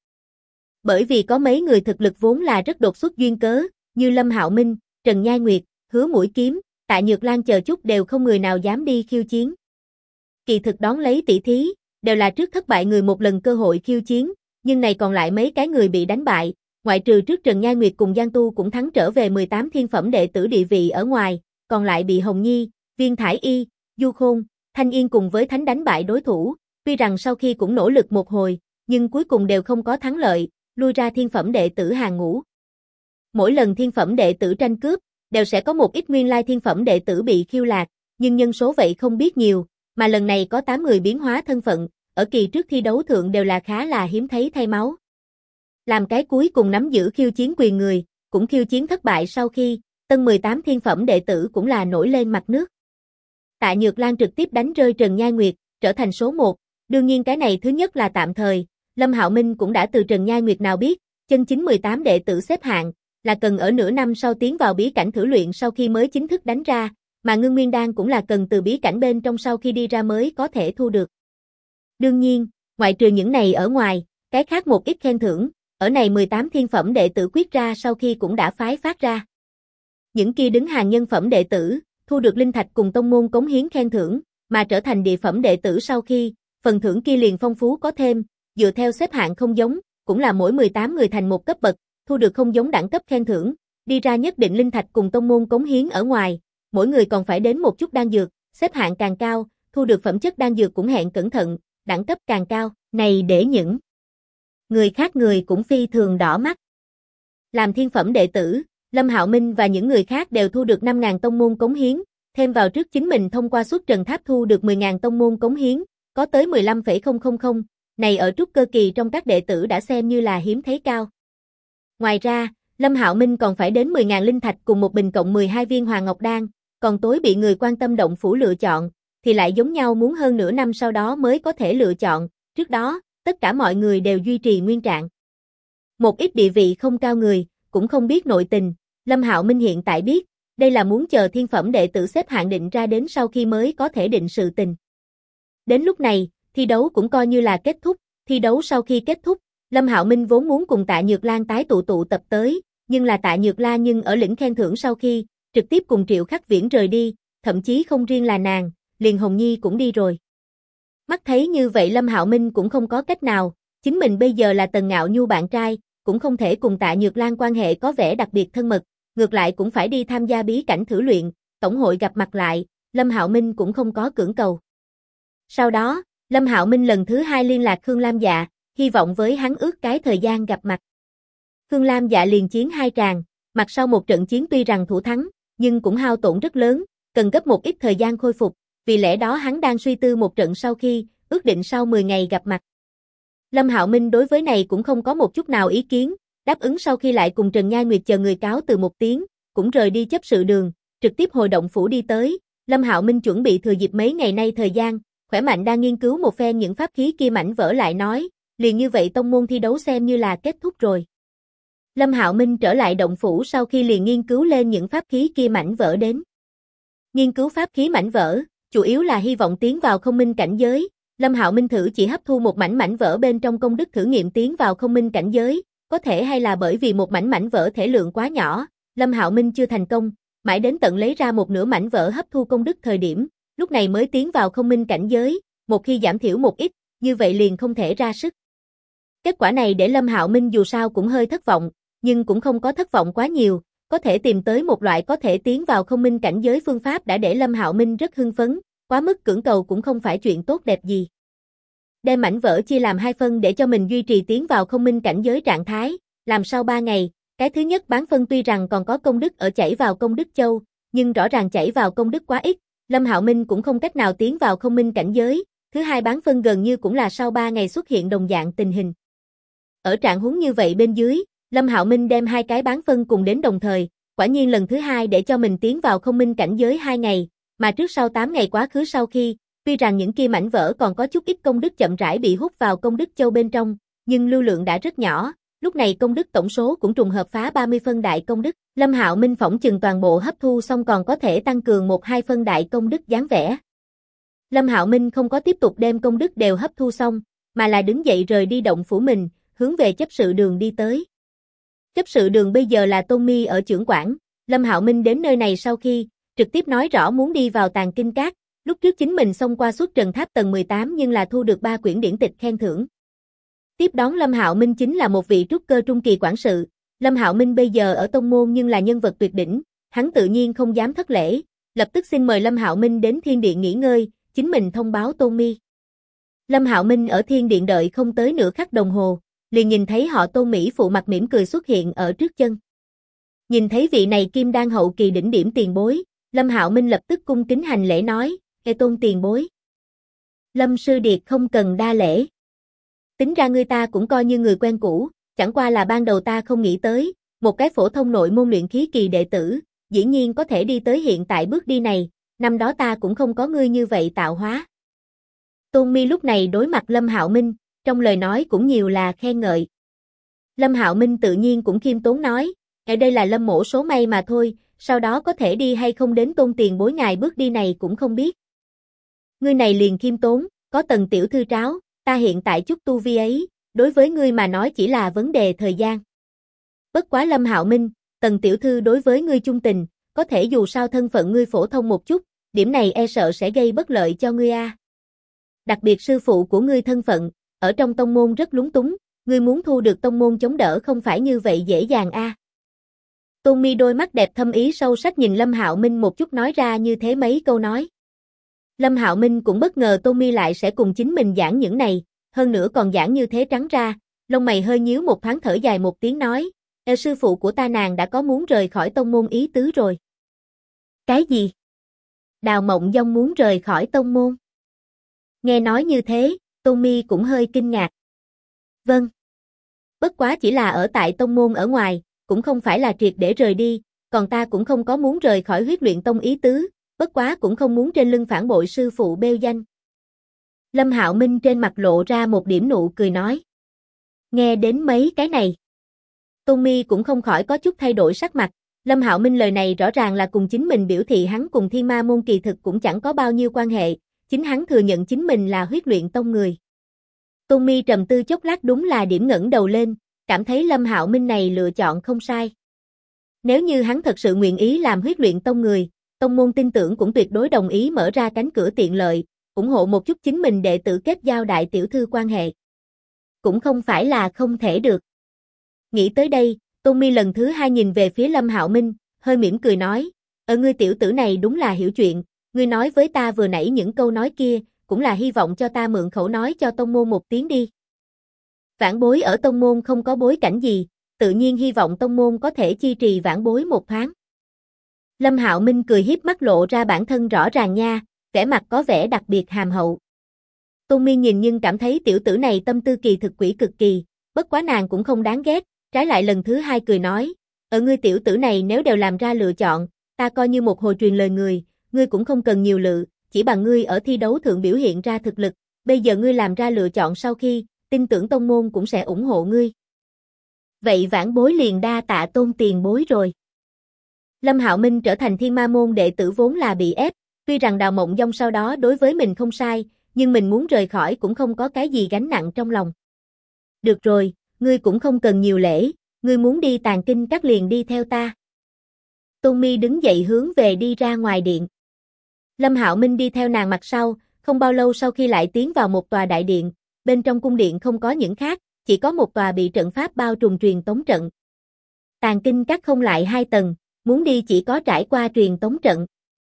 Bởi vì có mấy người thực lực vốn là rất đột xuất duyên cớ, như Lâm Hạo Minh, Trần Nhai Nguyệt, Hứa Mũi Kiếm, Tạ Nhược Lan chờ chút đều không người nào dám đi khiêu chiến. Kỳ thực đón lấy tỷ thí, đều là trước thất bại người một lần cơ hội khiêu chiến, nhưng này còn lại mấy cái người bị đánh bại, ngoại trừ trước Trần Nhai Nguyệt cùng Giang Tu cũng thắng trở về 18 thiên phẩm đệ tử địa vị ở ngoài, còn lại bị Hồng Nhi, Viên Thải Y, Du Khôn, Thanh Yên cùng với Thánh đánh bại đối thủ, tuy rằng sau khi cũng nỗ lực một hồi, nhưng cuối cùng đều không có thắng lợi, lui ra thiên phẩm đệ tử hàng ngũ. Mỗi lần thiên phẩm đệ tử tranh cướp, đều sẽ có một ít nguyên lai thiên phẩm đệ tử bị khiêu lạc, nhưng nhân số vậy không biết nhiều, mà lần này có 8 người biến hóa thân phận, ở kỳ trước thi đấu thượng đều là khá là hiếm thấy thay máu. Làm cái cuối cùng nắm giữ khiêu chiến quyền người, cũng khiêu chiến thất bại sau khi, tân 18 thiên phẩm đệ tử cũng là nổi lên mặt nước. Tạ Nhược Lan trực tiếp đánh rơi Trần Nhai Nguyệt, trở thành số 1, đương nhiên cái này thứ nhất là tạm thời, Lâm Hạo Minh cũng đã từ Trần Nhai Nguyệt nào biết, chân chính 18 đệ tử xếp hạng, là cần ở nửa năm sau tiến vào bí cảnh thử luyện sau khi mới chính thức đánh ra, mà Ngưng Nguyên Đan cũng là cần từ bí cảnh bên trong sau khi đi ra mới có thể thu được. Đương nhiên, ngoại trừ những này ở ngoài, cái khác một ít khen thưởng, ở này 18 thiên phẩm đệ tử quyết ra sau khi cũng đã phái phát ra. Những kia đứng hàng nhân phẩm đệ tử, thu được linh thạch cùng tông môn cống hiến khen thưởng, mà trở thành địa phẩm đệ tử sau khi, phần thưởng kia liền phong phú có thêm, dựa theo xếp hạng không giống, cũng là mỗi 18 người thành một cấp bậc, thu được không giống đẳng cấp khen thưởng, đi ra nhất định linh thạch cùng tông môn cống hiến ở ngoài, mỗi người còn phải đến một chút đan dược, xếp hạng càng cao, thu được phẩm chất đan dược cũng hẹn cẩn thận, đẳng cấp càng cao, này để những người khác người cũng phi thường đỏ mắt. Làm thiên phẩm đệ tử, Lâm Hạo Minh và những người khác đều thu được 5.000 tông môn cống hiến, thêm vào trước chính mình thông qua xuất trần tháp thu được 10.000 tông môn cống hiến, có tới 15,000, này ở trúc cơ kỳ trong các đệ tử đã xem như là hiếm thấy cao. Ngoài ra, Lâm Hạo Minh còn phải đến 10.000 linh thạch cùng một bình cộng 12 viên Hoàng Ngọc Đan, còn tối bị người quan tâm động phủ lựa chọn, thì lại giống nhau muốn hơn nửa năm sau đó mới có thể lựa chọn, trước đó, tất cả mọi người đều duy trì nguyên trạng. Một ít địa vị không cao người, cũng không biết nội tình, Lâm Hạo Minh hiện tại biết, đây là muốn chờ thiên phẩm đệ tử xếp hạng định ra đến sau khi mới có thể định sự tình. Đến lúc này, thi đấu cũng coi như là kết thúc, thi đấu sau khi kết thúc, Lâm Hạo Minh vốn muốn cùng Tạ Nhược Lan tái tụ tập tới, nhưng là Tạ Nhược Lan nhưng ở lĩnh khen thưởng sau khi, trực tiếp cùng Triệu Khắc Viễn rời đi, thậm chí không riêng là nàng, liền Hồng Nhi cũng đi rồi. Mắt thấy như vậy Lâm Hạo Minh cũng không có cách nào, chính mình bây giờ là Tần Ngạo Nhu bạn trai, cũng không thể cùng Tạ Nhược Lan quan hệ có vẻ đặc biệt thân mật, ngược lại cũng phải đi tham gia bí cảnh thử luyện, tổng hội gặp mặt lại, Lâm Hạo Minh cũng không có cưỡng cầu. Sau đó, Lâm Hạo Minh lần thứ 2 liên lạc Khương Lam Dạ, hy vọng với hắn ước cái thời gian gặp mặt. Khương Lam Dạ liền chiến 2 tràng, mặt sau một trận chiến tuy rằng thủ thắng, nhưng cũng hao tổn rất lớn, cần gấp một ít thời gian khôi phục, vì lẽ đó hắn đang suy tư một trận sau khi, ước định sau 10 ngày gặp mặt. Lâm Hạo Minh đối với này cũng không có một chút nào ý kiến, đáp ứng sau khi lại cùng Trần Nhai Nguyệt chờ người cáo từ một tiếng, cũng rời đi chấp sự đường, trực tiếp hồi động phủ đi tới. Lâm Hạo Minh chuẩn bị thừa dịp mấy ngày nay thời gian, khỏe mạnh đang nghiên cứu một phen những pháp khí kia mảnh vỡ lại nói, liền như vậy tông môn thi đấu xem như là kết thúc rồi. Lâm Hạo Minh trở lại động phủ sau khi liền nghiên cứu lên những pháp khí kia mảnh vỡ đến. Nghiên cứu pháp khí mảnh vỡ, chủ yếu là hy vọng tiến vào không minh cảnh giới. Lâm Hạo Minh thử chỉ hấp thu một mảnh vỡ bên trong công đức thử nghiệm tiến vào không minh cảnh giới, có thể hay là bởi vì một mảnh vỡ thể lượng quá nhỏ, Lâm Hạo Minh chưa thành công, mãi đến tận lấy ra một nửa mảnh vỡ hấp thu công đức thời điểm, lúc này mới tiến vào không minh cảnh giới, một khi giảm thiểu một ít, như vậy liền không thể ra sức. Kết quả này để Lâm Hạo Minh dù sao cũng hơi thất vọng, nhưng cũng không có thất vọng quá nhiều, có thể tìm tới một loại có thể tiến vào không minh cảnh giới phương pháp đã để Lâm Hạo Minh rất hưng phấn, quá mức cưỡng cầu cũng không phải chuyện tốt đẹp gì. Đem mảnh vỡ chia làm 2 phân để cho mình duy trì tiến vào không minh cảnh giới trạng thái, làm sau 3 ngày, cái thứ nhất bán phân tuy rằng còn có công đức ở chảy vào công đức châu, nhưng rõ ràng chảy vào công đức quá ít, Lâm Hạo Minh cũng không cách nào tiến vào không minh cảnh giới, thứ hai bán phân gần như cũng là sau 3 ngày xuất hiện đồng dạng tình hình. Ở trạng huống như vậy bên dưới, Lâm Hạo Minh đem 2 cái bán phân cùng đến đồng thời, quả nhiên lần thứ 2 để cho mình tiến vào không minh cảnh giới 2 ngày, mà trước sau 8 ngày quá khứ sau khi, tuy rằng những kia mảnh vỡ còn có chút ít công đức chậm rãi bị hút vào công đức châu bên trong, nhưng lưu lượng đã rất nhỏ, lúc này công đức tổng số cũng trùng hợp phá 30 phân đại công đức, Lâm Hạo Minh phỏng chừng toàn bộ hấp thu xong còn có thể tăng cường 1-2 phân đại công đức dáng vẻ. Lâm Hạo Minh không có tiếp tục đem công đức đều hấp thu xong, mà là đứng dậy rời đi động phủ mình, hướng về chấp sự đường đi tới. Chấp sự đường bây giờ là Tôn Mi ở chưởng quản, Lâm Hạo Minh đến nơi này sau khi, trực tiếp nói rõ muốn đi vào Tàng Kinh Các, lúc trước chính mình xông qua suốt trần tháp tầng 18 nhưng là thu được 3 quyển điển tịch khen thưởng. Tiếp đón Lâm Hạo Minh chính là một vị trúc cơ trung kỳ quản sự, Lâm Hạo Minh bây giờ ở tông môn nhưng là nhân vật tuyệt đỉnh, hắn tự nhiên không dám thất lễ, lập tức xin mời Lâm Hạo Minh đến Thiên Điện nghỉ ngơi, chính mình thông báo Tôn Mi. Lâm Hạo Minh ở Thiên Điện đợi không tới nửa khắc đồng hồ, liền nhìn thấy họ Tôn Mỹ phụ mặt mỉm cười xuất hiện ở trước chân. Nhìn thấy vị này kim đan hậu kỳ đỉnh điểm tiền bối, Lâm Hạo Minh lập tức cung kính hành lễ nói, "Ê Tôn tiền bối." "Lâm sư điệt không cần đa lễ. Tính ra ngươi ta cũng coi như người quen cũ, chẳng qua là ban đầu ta không nghĩ tới, một cái phổ thông nội môn luyện khí kỳ đệ tử, dĩ nhiên có thể đi tới hiện tại bước đi này, năm đó ta cũng không có ngươi như vậy tạo hóa." Tôn Mi lúc này đối mặt Lâm Hạo Minh, trong lời nói cũng nhiều là khen ngợi. Lâm Hạo Minh tự nhiên cũng khiêm tốn nói, ở đây là Lâm mỗ số may mà thôi, sau đó có thể đi hay không đến Tôn tiền bối ngài bước đi này cũng không biết. Ngươi này liền khiêm tốn, có Tần tiểu thư tráo, ta hiện tại chút tu vi ấy, đối với ngươi mà nói chỉ là vấn đề thời gian. Bất quá Lâm Hạo Minh, Tần tiểu thư đối với ngươi chung tình, có thể dù sao thân phận ngươi phổ thông một chút, điểm này e sợ sẽ gây bất lợi cho ngươi a. Đặc biệt sư phụ của ngươi thân phận, ở trong tông môn rất lúng túng, ngươi muốn thu được tông môn chống đỡ không phải như vậy dễ dàng a. Tôn Mi đôi mắt đẹp thâm ý sâu sắc nhìn Lâm Hạo Minh một chút nói ra như thế mấy câu nói. Lâm Hạo Minh cũng bất ngờ Tôn Mi lại sẽ cùng chính mình giảng những này, hơn nữa còn giảng như thế trắng ra, lông mày hơi nhíu một thoáng thở dài một tiếng nói, sư phụ của ta nàng đã có muốn rời khỏi tông môn ý tứ rồi. Cái gì? Đào Mộng Dông muốn rời khỏi tông môn? Nghe nói như thế, Tôn Mi cũng hơi kinh ngạc. Vâng. Bất quá chỉ là ở tại tông môn ở ngoài, cũng không phải là triệt để rời đi, còn ta cũng không có muốn rời khỏi huyết luyện tông ý tứ, bất quá cũng không muốn trên lưng phản bội sư phụ bêu danh. Lâm Hạo Minh trên mặt lộ ra một điểm nụ cười nói. Nghe đến mấy cái này, Tôn Mi cũng không khỏi có chút thay đổi sắc mặt, Lâm Hạo Minh lời này rõ ràng là cùng chính mình biểu thị hắn cùng Thiên Ma môn kỳ thực cũng chẳng có bao nhiêu quan hệ, chính hắn thừa nhận chính mình là huyết luyện tông người. Tôn Mi trầm tư chốc lát đúng là điểm ngẩng đầu lên, cảm thấy Lâm Hạo Minh này lựa chọn không sai. Nếu như hắn thật sự nguyện ý làm huyết luyện tông người, tông môn tin tưởng cũng tuyệt đối đồng ý mở ra cánh cửa tiện lợi, ủng hộ một chút chính mình đệ tử kết giao đại tiểu thư quan hệ. Cũng không phải là không thể được. Nghĩ tới đây, Tôn Mi lần thứ hai nhìn về phía Lâm Hạo Minh, hơi mỉm cười nói, ngươi tiểu tử này đúng là hiểu chuyện, ngươi nói với ta vừa nãy những câu nói kia, cũng là hy vọng cho ta mượn khẩu nói cho tông môn một tiếng đi. Vãn bối ở tông môn không có bối cảnh gì, tự nhiên hy vọng tông môn có thể chi trì vãn bối một thoáng. Lâm Hạo Minh cười hiếp mắt lộ ra bản thân rõ ràng nha, vẻ mặt có vẻ đặc biệt hàm hậu. Tôn Mi nhìn nhưng cảm thấy tiểu tử này tâm tư kỳ thực quỷ cực kỳ, bất quá nàng cũng không đáng ghét, trái lại lần thứ hai cười nói, ngươi tiểu tử này nếu đều làm ra lựa chọn, ta coi như một hồi truyền lời người, ngươi cũng không cần nhiều lự, chỉ bằng ngươi ở thi đấu thượng biểu hiện ra thực lực, bây giờ ngươi làm ra lựa chọn sau khi, tin tưởng tông môn cũng sẽ ủng hộ ngươi. Vậy vãn bối liền đa tạ Tôn tiền bối rồi. Lâm Hạo Minh trở thành Thiên Ma môn đệ tử vốn là bị ép, tuy rằng Đào Mộng Dông sau đó đối với mình không sai, nhưng mình muốn rời khỏi cũng không có cái gì gánh nặng trong lòng. Được rồi, ngươi cũng không cần nhiều lễ, ngươi muốn đi Tàng Kinh Các liền đi theo ta. Tôn Mi đứng dậy hướng về đi ra ngoài điện. Lâm Hạo Minh đi theo nàng mặt sau, không bao lâu sau khi lại tiến vào một tòa đại điện, bên trong cung điện không có những khác, chỉ có một tòa bị trận pháp bao trùm truyền tống trận. Tàng Kinh Các không lại 2 tầng, muốn đi chỉ có trải qua truyền tống trận.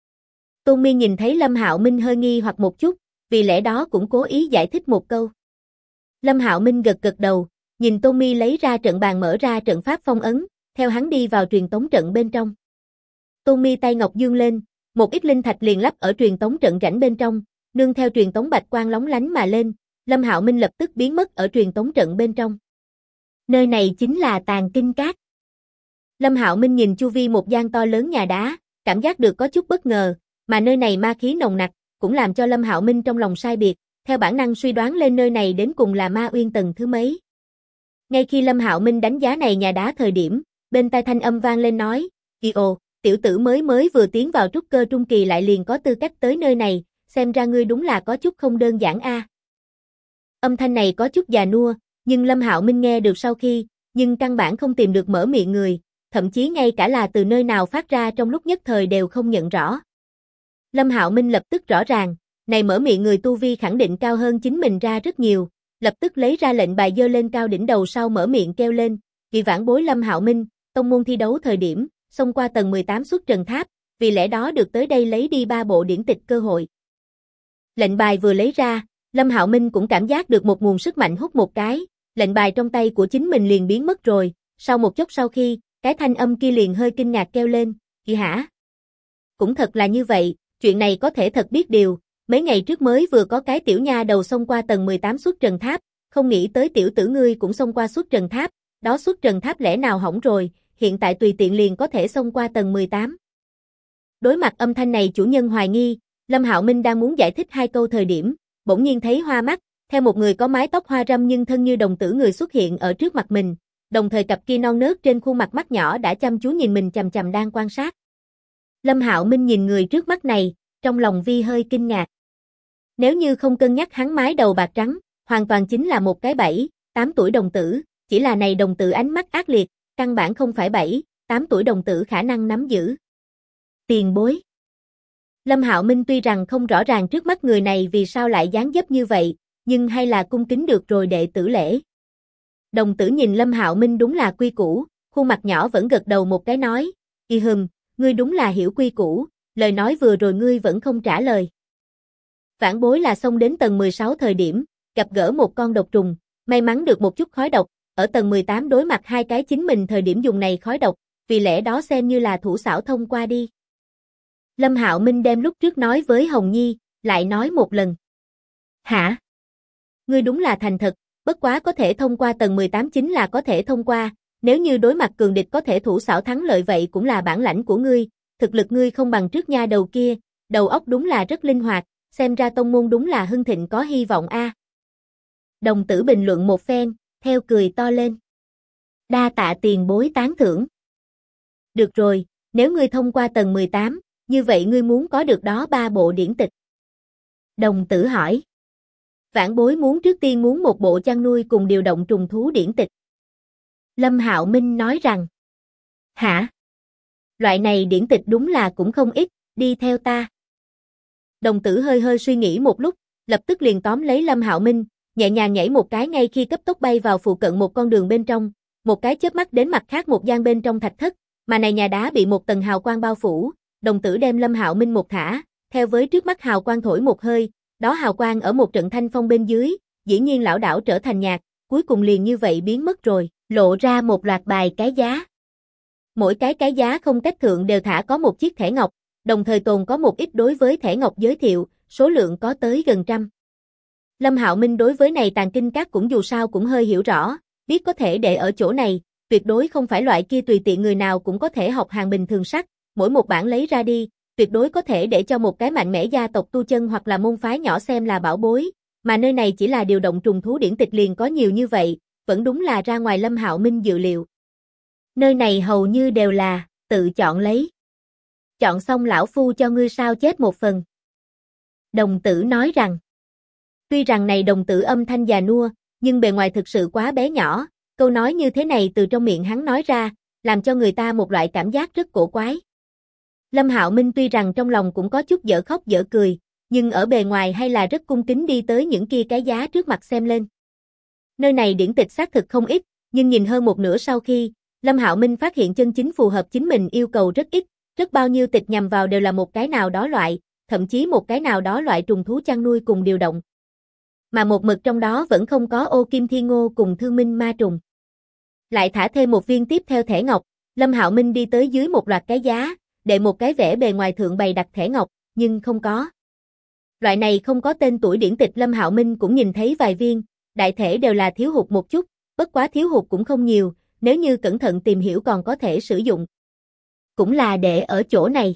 Tôn Mi nhìn thấy Lâm Hạo Minh hơi nghi hoặc một chút, vì lẽ đó cũng cố ý giải thích một câu. Lâm Hạo Minh gật gật đầu, nhìn Tôn Mi lấy ra trận bàn mở ra trận pháp phong ấn, theo hắn đi vào truyền tống trận bên trong. Tôn Mi tay ngọc dương lên, một ít linh thạch liền lắp ở truyền tống trận rãnh bên trong, nương theo truyền tống bạch quang lóng lánh mà lên, Lâm Hạo Minh lập tức biến mất ở truyền tống trận bên trong. Nơi này chính là Tàng Kinh Các. Lâm Hạo Minh nhìn chu vi một gian to lớn nhà đá, cảm giác được có chút bất ngờ, mà nơi này ma khí nồng nặc, cũng làm cho Lâm Hạo Minh trong lòng sai biệt, theo bản năng suy đoán lên nơi này đến cùng là ma uyên tầng thứ mấy. Ngay khi Lâm Hạo Minh đánh giá này nhà đá thời điểm, bên tai thanh âm vang lên nói, ồ, tiểu tử mới vừa tiến vào trúc cơ trung kỳ lại liền có tư cách tới nơi này, xem ra ngươi đúng là có chút không đơn giản a. Âm thanh này có chút già nua, nhưng Lâm Hạo Minh nghe được sau khi, nhưng căn bản không tìm được mở miệng người, thậm chí ngay cả là từ nơi nào phát ra trong lúc nhất thời đều không nhận rõ. Lâm Hạo Minh lập tức rõ ràng, này mở miệng người tu vi khẳng định cao hơn chính mình ra rất nhiều, lập tức lấy ra lệnh bài giơ lên cao đỉnh đầu sau mở miệng kêu lên, vì vãn bối Lâm Hạo Minh, tông môn thi đấu thời điểm, xông qua tầng 18 xuất trần tháp, vì lẽ đó được tới đây lấy đi 3 bộ điển tịch cơ hội. Lệnh bài vừa lấy ra, Lâm Hạo Minh cũng cảm giác được một nguồn sức mạnh hút một cái, lệnh bài trong tay của chính mình liền biến mất rồi, sau một chốc sau khi, cái thanh âm kia liền hơi kinh ngạc kêu lên, "Gì hả?" Cũng thật là như vậy, chuyện này có thể thật biết điều, mấy ngày trước mới vừa có cái tiểu nha đầu xông qua tầng 18 xuất trần tháp, không nghĩ tới tiểu tử ngươi cũng xông qua xuất trần tháp, đó xuất trần tháp lẽ nào hỏng rồi, hiện tại tùy tiện liền có thể xông qua tầng 18. Đối mặt âm thanh này chủ nhân hoài nghi, Lâm Hạo Minh đang muốn giải thích 2 câu thời điểm, bỗng nhiên thấy hoa mắt, theo một người có mái tóc hoa râm nhưng thân như đồng tử người xuất hiện ở trước mặt mình, đồng thời cặp kia non nớt trên khuôn mặt mắt nhỏ đã chăm chú nhìn mình chằm chằm đang quan sát. Lâm Hạo Minh nhìn người trước mắt này, trong lòng vi hơi kinh ngạc. Nếu như không cân nhắc hắn mái đầu bạc trắng, hoàn toàn chính là một cái 7, 8 tuổi đồng tử, chỉ là này đồng tử ánh mắt ác liệt, căn bản không phải 7, 8 tuổi đồng tử khả năng nắm giữ. Tiền bối. Lâm Hạo Minh tuy rằng không rõ ràng trước mắt người này vì sao lại dáng dấp như vậy, nhưng hay là cung kính được rồi đệ tử lễ. Đồng tử nhìn Lâm Hạo Minh đúng là quy củ, khuôn mặt nhỏ vẫn gật đầu một cái nói, ngươi đúng là hiểu quy củ, lời nói vừa rồi ngươi vẫn không trả lời. Vãn bối là xông đến tầng 16 thời điểm, gặp gỡ một con độc trùng, may mắn được một chút khói độc, ở tầng 18 đối mặt 2 cái chính mình thời điểm dùng này khói độc, vì lẽ đó xem như là thủ xảo thông qua đi. Lâm Hạo Minh đem lúc trước nói với Hồng Nhi, lại nói một lần. Hả? Ngươi đúng là thành thật, bất quá có thể thông qua tầng 18 chính là có thể thông qua, nếu như đối mặt cường địch có thể thủ xảo thắng lợi vậy cũng là bản lãnh của ngươi, thực lực ngươi không bằng trước nha đầu kia, đầu óc đúng là rất linh hoạt, xem ra tông môn đúng là hưng thịnh có hy vọng a. Đồng tử bình luận một phen, theo cười to lên. Đa tạ tiền bối tán thưởng. Được rồi, nếu ngươi thông qua tầng 18, như vậy ngươi muốn có được đó 3 bộ điển tịch. Đồng tử hỏi. Vãn bối trước tiên muốn một bộ chăn nuôi cùng điều động trùng thú điển tịch. Lâm Hạo Minh nói rằng. Hả? Loại này điển tịch đúng là cũng không ít, đi theo ta. Đồng tử hơi suy nghĩ một lúc, lập tức liền tóm lấy Lâm Hạo Minh, nhẹ nhàng nhảy một cái ngay khi cấp tốc bay vào phụ cận một con đường bên trong, một cái chớp mắt đến mặt khác một gian bên trong thạch thất, mà này nhà đá bị một tầng hào quang bao phủ, đồng tử đem Lâm Hạo Minh một thả, theo với trước mắt hào quang thổi một hơi, đó hào quang ở một trận thanh phong bên dưới, dĩ nhiên lảo đảo trở thành nhạt, cuối cùng liền như vậy biến mất rồi, lộ ra một loạt bài cái giá. Mỗi cái giá không cách thượng đều thả có một chiếc thẻ ngọc, đồng thời tồn có một ít đối với thẻ ngọc giới thiệu, số lượng có tới gần trăm. Lâm Hạo Minh đối với này tàng kinh các cũng dù sao cũng hơi hiểu rõ, biết có thể để ở chỗ này, tuyệt đối không phải loại kia tùy tiện người nào cũng có thể học hàng bình thường sắc, mỗi một bản lấy ra đi, tuyệt đối có thể để cho một cái mạnh mẽ gia tộc tu chân hoặc là môn phái nhỏ xem là bảo bối, mà nơi này chỉ là điều động trùng thú điển tịch liền có nhiều như vậy, vẫn đúng là ra ngoài Lâm Hạo Minh dự liệu. Nơi này hầu như đều là tự chọn lấy. Chọn xong lão phu cho ngươi sao chết một phần. Đồng tử nói rằng. Tuy rằng này đồng tử âm thanh già nua, nhưng bề ngoài thực sự quá bé nhỏ, câu nói như thế này từ trong miệng hắn nói ra, làm cho người ta một loại cảm giác rất cổ quái. Lâm Hạo Minh tuy rằng trong lòng cũng có chút dở khóc dở cười, nhưng ở bề ngoài hay là rất cung kính đi tới những kia cái giá trước mặt xem lên. Nơi này điển tịch xác thực không ít, nhưng nhìn hơn một nửa sau khi, Lâm Hạo Minh phát hiện chân chính phù hợp chính mình yêu cầu rất ít, rất bao nhiêu tịch nhằm vào đều là một cái nào đó loại, thậm chí một cái nào đó loại trùng thú chăn nuôi cùng điều động. Mà một mực trong đó vẫn không có Ô Kim Thiên Ngô cùng Thương Minh Ma Trùng. Lại thả thêm một viên tiếp theo thẻ ngọc, Lâm Hạo Minh đi tới dưới một loạt cái giá, để một cái vẽ bề ngoài thượng bày đặt thẻ ngọc, nhưng không có. Loại này không có tên tuổi điển tịch Lâm Hạo Minh cũng nhìn thấy vài viên, đại thể đều là thiếu hụt một chút, bất quá thiếu hụt cũng không nhiều, nếu như cẩn thận tìm hiểu còn có thể sử dụng. Cũng là để ở chỗ này.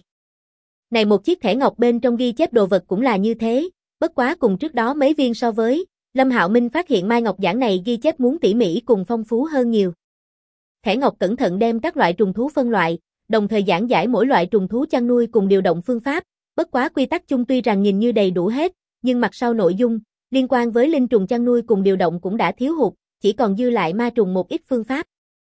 Này một chiếc thẻ ngọc bên trong ghi chép đồ vật cũng là như thế, bất quá cùng trước đó mấy viên so với, Lâm Hạo Minh phát hiện Mai Ngọc giảng này ghi chép muốn tỉ mỉ cùng phong phú hơn nhiều. Thẻ ngọc cẩn thận đem các loại trùng thú phân loại, đồng thời giảng giải mỗi loại trùng thú chăn nuôi cùng điều động phương pháp, bất quá quy tắc chung tuy rằng nhìn như đầy đủ hết, nhưng mặt sau nội dung liên quan với linh trùng chăn nuôi cùng điều động cũng đã thiếu hụt, chỉ còn dư lại ma trùng một ít phương pháp.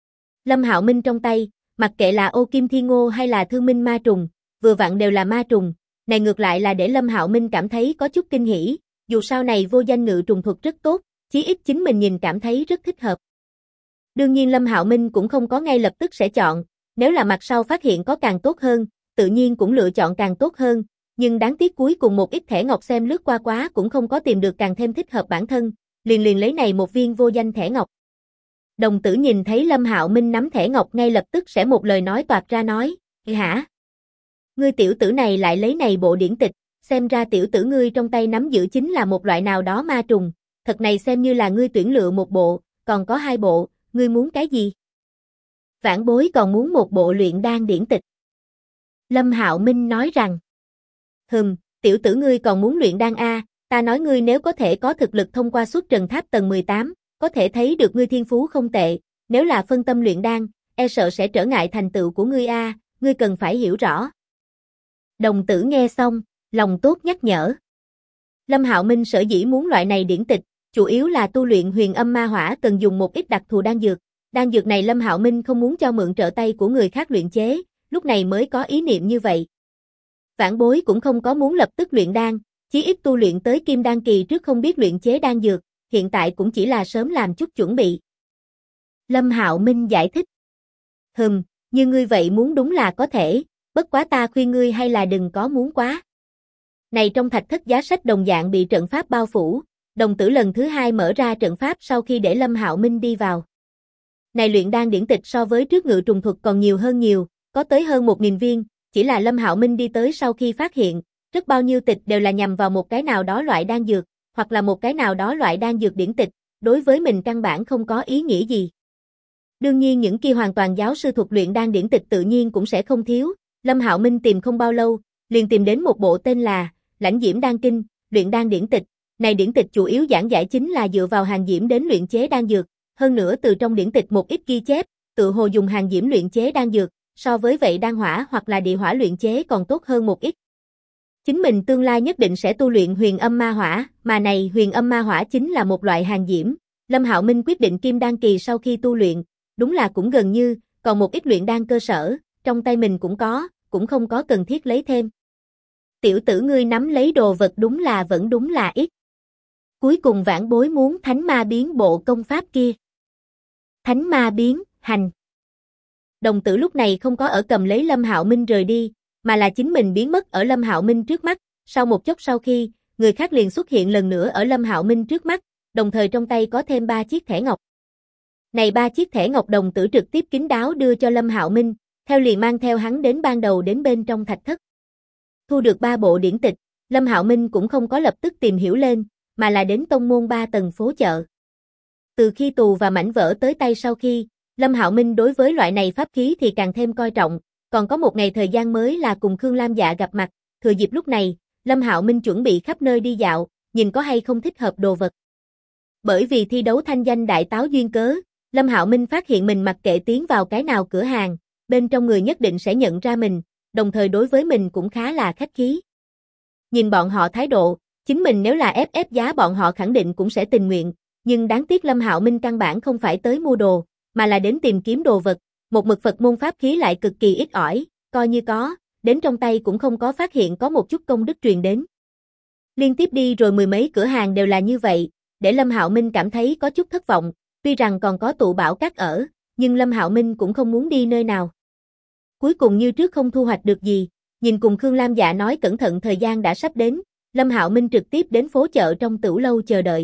Lâm Hạo Minh trong tay, mặc kệ là Ô Kim Thiên Ngô hay là Thương Minh Ma Trùng, vừa vặn đều là ma trùng, này ngược lại là để Lâm Hạo Minh cảm thấy có chút kinh hỉ, dù sao này vô danh ngự trùng thuật rất tốt, chí ít chính mình nhìn cảm thấy rất thích hợp. Đương nhiên Lâm Hạo Minh cũng không có ngay lập tức sẽ chọn, nếu là mặt sau phát hiện có càng tốt hơn, tự nhiên cũng lựa chọn càng tốt hơn, nhưng đáng tiếc cuối cùng một ít thẻ ngọc xem lướt qua quá cũng không có tìm được càng thêm thích hợp bản thân, liền lấy này một viên vô danh thẻ ngọc. Đồng tử nhìn thấy Lâm Hạo Minh nắm thẻ ngọc ngay lập tức sẽ một lời nói toạc ra nói, hả? Ngươi tiểu tử này lại lấy này bộ điển tịch, xem ra tiểu tử ngươi trong tay nắm giữ chính là một loại nào đó ma trùng, thật này xem như là ngươi tuyển lựa một bộ, còn có hai bộ, ngươi muốn cái gì? Vãn bối còn muốn một bộ luyện đan điển tịch. Lâm Hạo Minh nói rằng, tiểu tử ngươi còn muốn luyện đan a, ta nói ngươi nếu có thể có thực lực thông qua xuất trần tháp tầng 18, có thể thấy được ngươi thiên phú không tệ, nếu là phân tâm luyện đan, e sợ sẽ trở ngại thành tựu của ngươi a, ngươi cần phải hiểu rõ. Đồng tử nghe xong, lòng tốt nhắc nhở. Lâm Hạo Minh sở dĩ muốn loại này điển tịch, chủ yếu là tu luyện huyền âm ma hỏa cần dùng một ít đặc thù đan dược. Đan dược này Lâm Hạo Minh không muốn cho mượn trợ tay của người khác luyện chế, lúc này mới có ý niệm như vậy. Vãn bối cũng không có muốn lập tức luyện đan, chí ít tu luyện tới kim đan kỳ trước không biết luyện chế đan dược, hiện tại cũng chỉ là sớm làm chút chuẩn bị. Lâm Hạo Minh giải thích. Như ngươi vậy muốn đúng là có thể, bất quá ta khuyên ngươi hay là đừng có muốn quá. Này trong thạch thất giá sách đồng dạng bị trận pháp bao phủ, đồng tử lần thứ hai mở ra trận pháp sau khi để Lâm Hạo Minh đi vào. Này luyện đan điển tịch so với trước ngự trùng thuật còn nhiều hơn nhiều, có tới hơn 1000 viên, chỉ là Lâm Hạo Minh đi tới sau khi phát hiện, rất bao nhiêu tịch đều là nhằm vào một cái nào đó loại đan dược, hoặc là một cái nào đó loại đan dược điển tịch, đối với mình căn bản không có ý nghĩa gì. Đương nhiên những kia hoàn toàn giáo sư thuật luyện đan điển tịch tự nhiên cũng sẽ không thiếu, Lâm Hạo Minh tìm không bao lâu, liền tìm đến một bộ tên là Lãnh Diễm Đan Kinh, luyện đan điển tịch. Này điển tịch chủ yếu giảng giải chính là dựa vào hàng diễm đến luyện chế đan dược, hơn nữa từ trong điển tịch một ít ghi chép, tự hồ dùng hàng diễm luyện chế đan dược, so với vậy đan hỏa hoặc là địa hỏa luyện chế còn tốt hơn một ít. Chính mình tương lai nhất định sẽ tu luyện huyền âm ma hỏa, mà này huyền âm ma hỏa chính là một loại hàng diễm. Lâm Hạo Minh quyết định kim đan kỳ sau khi tu luyện, đúng là cũng gần như, còn một ít luyện đan cơ sở, trong tay mình cũng có, cũng không có cần thiết lấy thêm. Tiểu tử ngươi nắm lấy đồ vật vẫn đúng là ít. Cuối cùng vãn bối muốn thánh ma biến bộ công pháp kia. Thánh ma biến, hành. Đồng tử lúc này không có ở cầm lấy Lâm Hạo Minh rời đi, mà là chính mình biến mất ở Lâm Hạo Minh trước mắt, sau một chốc sau khi, người khác liền xuất hiện lần nữa ở Lâm Hạo Minh trước mắt, đồng thời trong tay có thêm 3 chiếc thẻ ngọc. Này 3 chiếc thẻ ngọc đồng tử trực tiếp kín đáo đưa cho Lâm Hạo Minh, theo liền mang theo hắn đến ban đầu đến bên trong thạch thất. Thu được 3 bộ điển tịch, Lâm Hạo Minh cũng không có lập tức tìm hiểu lên, mà là đến tông môn 3 tầng phố chợ. Từ khi tù và mảnh vỡ tới tay sau khi, Lâm Hạo Minh đối với loại này pháp khí thì càng thêm coi trọng, còn có một ngày thời gian mới là cùng Khương Lam Dạ gặp mặt, thừa dịp lúc này, Lâm Hạo Minh chuẩn bị khắp nơi đi dạo, nhìn có hay không thích hợp đồ vật. Bởi vì thi đấu thanh danh đại táo duyên cớ, Lâm Hạo Minh phát hiện mình mặc kệ tiến vào cái nào cửa hàng, bên trong người nhất định sẽ nhận ra mình, đồng thời đối với mình cũng khá là khách khí. Nhìn bọn họ thái độ, chính mình nếu là ép giá bọn họ khẳng định cũng sẽ tình nguyện, nhưng đáng tiếc Lâm Hạo Minh căn bản không phải tới mua đồ, mà là đến tìm kiếm đồ vật, một mực Phật môn pháp khí lại cực kỳ ít ỏi, coi như có, đến trong tay cũng không có phát hiện có một chút công đức truyền đến. Liên tiếp đi rồi 10 mấy cửa hàng đều là như vậy, để Lâm Hạo Minh cảm thấy có chút thất vọng, tuy rằng còn có tụ bảo các ở, nhưng Lâm Hạo Minh cũng không muốn đi nơi nào. Cuối cùng như trước không thu hoạch được gì, nhìn cùng Khương Lam Dạ nói cẩn thận thời gian đã sắp đến, Lâm Hạo Minh trực tiếp đến phố chợ trong tửu lâu chờ đợi.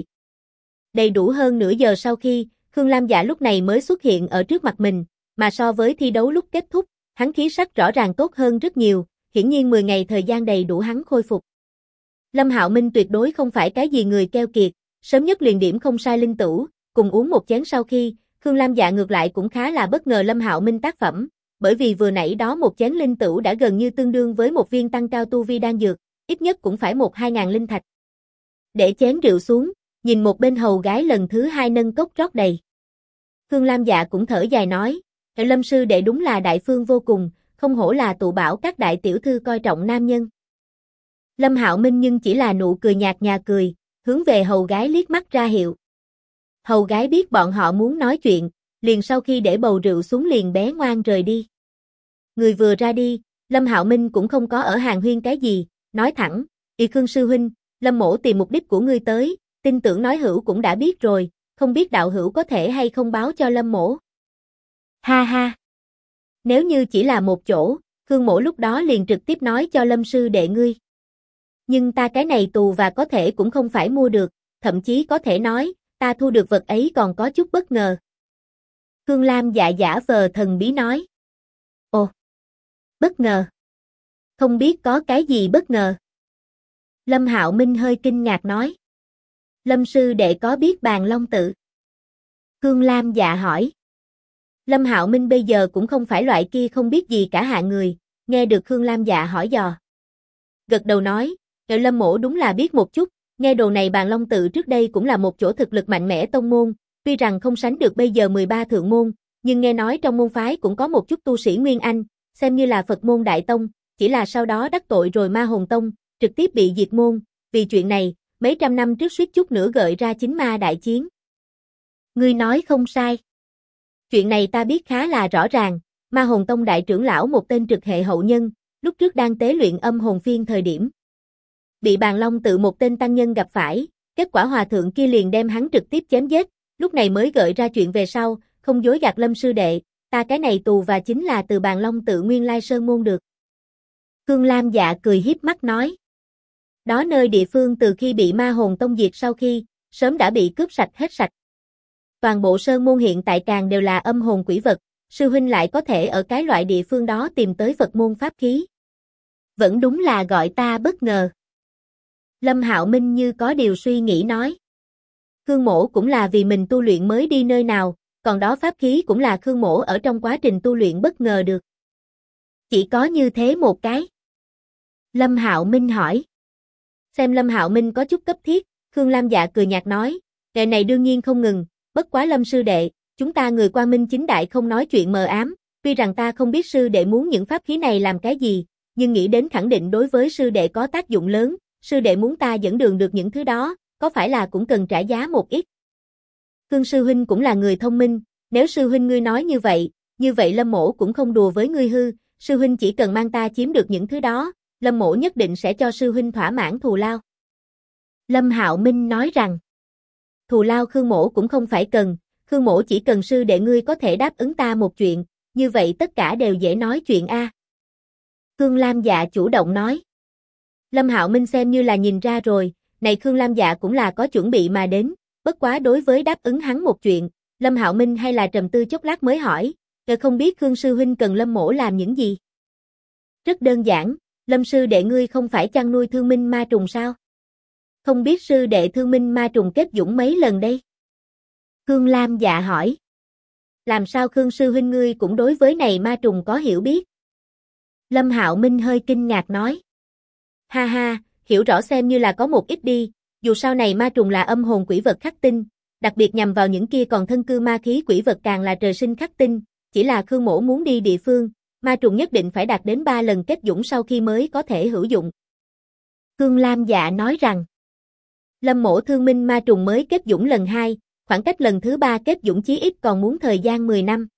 Đầy đủ hơn nửa giờ sau khi, Khương Lam Dạ lúc này mới xuất hiện ở trước mặt mình, mà so với thi đấu lúc kết thúc, hắn khí sắc rõ ràng tốt hơn rất nhiều, hiển nhiên 10 ngày thời gian đầy đủ hắn khôi phục. Lâm Hạo Minh tuyệt đối không phải cái gì người keo kiệt, sớm nhất liền điểm không sai linh tửu, cùng uống một chén sau khi, Khương Lam Dạ ngược lại cũng khá là bất ngờ Lâm Hạo Minh tác phẩm, bởi vì vừa nãy đó một chén linh tửu đã gần như tương đương với một viên tăng cao tu vi đan dược, ít nhất cũng phải 1-2 ngàn linh thạch. Để chén rượu xuống, nhìn một bên hầu gái lần thứ 2 nâng cốc rót đầy. Khương Lam Dạ cũng thở dài nói, Lâm sư đệ đúng là đại phương vô cùng, không hổ là tụ bảo các đại tiểu thư coi trọng nam nhân. Lâm Hạo Minh nhưng chỉ là nụ cười nhạt nhòa cười, hướng về hầu gái liếc mắt ra hiệu. Hầu gái biết bọn họ muốn nói chuyện, liền sau khi để bầu rượu xuống liền bé ngoan rời đi. Người vừa ra đi, Lâm Hạo Minh cũng không có ở hàng huyên cái gì, nói thẳng, Khương sư huynh, Lâm mỗ tìm mục đích của ngươi tới, tin tưởng nói hữu cũng đã biết rồi, không biết đạo hữu có thể hay không báo cho Lâm mỗ. Ha ha. Nếu như chỉ là một chỗ, Khương mỗ lúc đó liền trực tiếp nói cho Lâm sư đệ ngươi. Nhưng ta cái này tù và có thể cũng không phải mua được, thậm chí có thể nói, ta thu được vật ấy còn có chút bất ngờ. Khương Lam Dạ giả vờ thần bí nói. Ồ, bất ngờ. Không biết có cái gì bất ngờ. Lâm Hạo Minh hơi kinh ngạc nói. Lâm sư đệ có biết bàn long tự? Khương Lam Dạ hỏi. Lâm Hạo Minh bây giờ cũng không phải loại kia không biết gì cả hạng người, nghe được Khương Lam Dạ hỏi dò. Gật đầu nói, Lâm mỗ đúng là biết một chút, nghe đồ này bàn long tự trước đây cũng là một chỗ thực lực mạnh mẽ tông môn, tuy rằng không sánh được bây giờ 13 thượng môn, nhưng nghe nói trong môn phái cũng có một chút tu sĩ Nguyên Anh, xem như là Phật môn đại tông, chỉ là sau đó đắc tội rồi Ma Hồn Tông, trực tiếp bị diệt môn, vì chuyện này, mấy trăm năm trước suýt chút nữa gợi ra chính ma đại chiến. Ngươi nói không sai. Chuyện này ta biết khá là rõ ràng, Ma Hồn Tông đại trưởng lão một tên trực hệ hậu nhân, lúc trước đang tế luyện âm hồn phiên thời điểm. Bị bàn long tự một tên tăng nhân gặp phải, kết quả hòa thượng kia liền đem hắn trực tiếp chém giết, lúc này mới gợi ra chuyện về sau, không dối gạt Lâm sư đệ, ta cái này tù và chính là từ bàn long tự nguyên lai sơn môn được. Khương Lam Dạ cười hiếp mắt nói. Đó nơi địa phương từ khi bị Ma Hồn Tông diệt sau khi, sớm đã bị cướp sạch hết sạch. Toàn bộ sơn môn hiện tại càng đều là âm hồn quỷ vật, sư huynh lại có thể ở cái loại địa phương đó tìm tới Phật môn pháp khí. Vẫn đúng là gọi ta bất ngờ. Lâm Hạo Minh như có điều suy nghĩ nói. Khương mỗ cũng là vì mình tu luyện mới đi nơi nào, còn đó pháp khí cũng là Khương mỗ ở trong quá trình tu luyện bất ngờ được. Chỉ có như thế một cái. Lâm Hạo Minh hỏi. Xem Lâm Hạo Minh có chút cấp thiết, Khương Lam Dạ cười nhạt nói, nghề này đương nhiên không ngừng, bất quá Lâm sư đệ, chúng ta người quang minh chính đại không nói chuyện mờ ám, tuy rằng ta không biết sư đệ muốn những pháp khí này làm cái gì, nhưng nghĩ đến khẳng định đối với sư đệ có tác dụng lớn, sư đệ muốn ta dẫn đường được những thứ đó, có phải là cũng cần trả giá một ít. Khương sư huynh cũng là người thông minh, nếu sư huynh ngươi nói như vậy Lâm mỗ cũng không đùa với ngươi hư, sư huynh chỉ cần mang ta chiếm được những thứ đó, Lâm mỗ nhất định sẽ cho sư huynh thỏa mãn thù lao. Lâm Hạo Minh nói rằng, thù lao Khương mỗ cũng không phải cần, Khương mỗ chỉ cần sư đệ ngươi có thể đáp ứng ta một chuyện, như vậy tất cả đều dễ nói chuyện a. Khương Lam Dạ chủ động nói. Lâm Hạo Minh xem như là nhìn ra rồi, này Khương Lam Dạ cũng là có chuẩn bị mà đến, bất quá đối với đáp ứng hắn một chuyện, Lâm Hạo Minh hay là trầm tư chốc lát mới hỏi, không biết Khương sư huynh cần Lâm mỗ làm những gì? Rất đơn giản, Lâm sư đệ ngươi không phải chăn nuôi thương minh ma trùng sao? Không biết sư đệ thương minh ma trùng kết dũng mấy lần đây? Khương Lam Dạ hỏi. Làm sao Khương sư huynh ngươi cũng đối với này ma trùng có hiểu biết? Lâm Hạo Minh hơi kinh ngạc nói. Ha ha, hiểu rõ xem như là có một ít đi, dù sao này ma trùng là âm hồn quỷ vật khắc tinh, đặc biệt nhằm vào những kia còn thân cư ma khí quỷ vật càng là trời sinh khắc tinh, chỉ là Khương mỗ muốn đi địa phương, ma trùng nhất định phải đạt đến 3 lần kết dũng sau khi mới có thể hữu dụng. Khương Lam Dạ nói rằng, Lâm mỗ thương minh ma trùng mới kết dũng lần 2, khoảng cách lần thứ 3 kết dũng chí ít còn muốn thời gian 10 năm.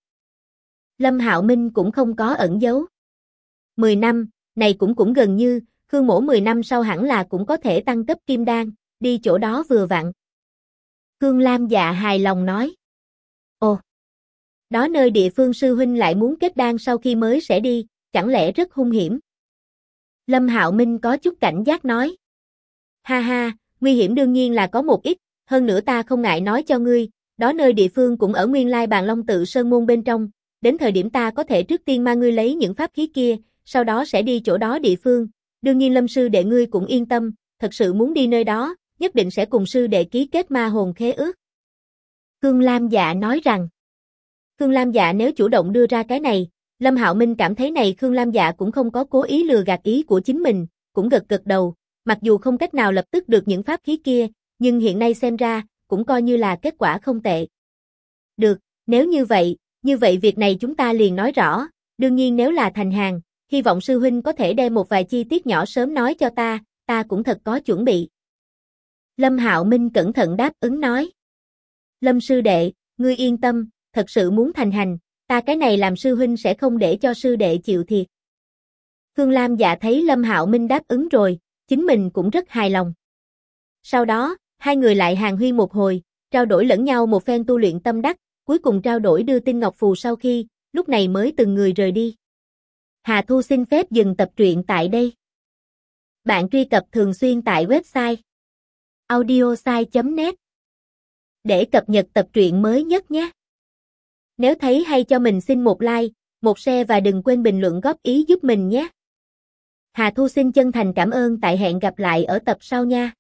Lâm Hạo Minh cũng không có ẩn giấu. 10 năm, này cũng gần như, Khương mỗ 10 năm sau hẳn là cũng có thể tăng cấp kim đan, đi chỗ đó vừa vặn. Khương Lam Dạ hài lòng nói. Ồ, đó nơi địa phương sư huynh lại muốn kết đan sau khi mới sẽ đi, chẳng lẽ rất hung hiểm? Lâm Hạo Minh có chút cảnh giác nói. Ha ha, nguy hiểm đương nhiên là có một ít, hơn nữa ta không ngại nói cho ngươi, đó nơi địa phương cũng ở nguyên lai Bàn Long Tự Sơn Môn bên trong, đến thời điểm ta có thể trước tiên mang ngươi lấy những pháp khí kia, sau đó sẽ đi chỗ đó địa phương, đương nhiên Lâm sư đệ ngươi cũng yên tâm, thật sự muốn đi nơi đó, nhất định sẽ cùng sư đệ ký kết ma hồn khế ước. Khương Lam Dạ nói rằng, Khương Lam Dạ nếu chủ động đưa ra cái này, Lâm Hạo Minh cảm thấy này Khương Lam Dạ cũng không có cố ý lừa gạt ý của chính mình, cũng gật gật đầu, mặc dù không cách nào lập tức được những pháp khí kia, nhưng hiện nay xem ra, cũng coi như là kết quả không tệ. Được, nếu như vậy việc này chúng ta liền nói rõ, đương nhiên nếu là thành hàng, hy vọng sư huynh có thể đem một vài chi tiết nhỏ sớm nói cho ta cũng thật có chuẩn bị. Lâm Hạo Minh cẩn thận đáp ứng nói. Lâm sư đệ, ngươi yên tâm, thật sự muốn thành hành, ta cái này làm sư huynh sẽ không để cho sư đệ chịu thiệt. Khương Lam Dạ thấy Lâm Hạo Minh đáp ứng rồi, chính mình cũng rất hài lòng. Sau đó, hai người lại hàn huyên một hồi, trao đổi lẫn nhau một phen tu luyện tâm đắc, cuối cùng trao đổi đưa tin ngọc phù sau khi, lúc này mới từng người rời đi. Hà Thu xin phép dừng tập truyện tại đây. Bạn truy cập thường xuyên tại website audiosai.net để cập nhật tập truyện mới nhất nhé. Nếu thấy hay cho mình xin một like, một share và đừng quên bình luận góp ý giúp mình nhé. Hà Thu xin chân thành cảm ơn, tại hẹn gặp lại ở tập sau nha.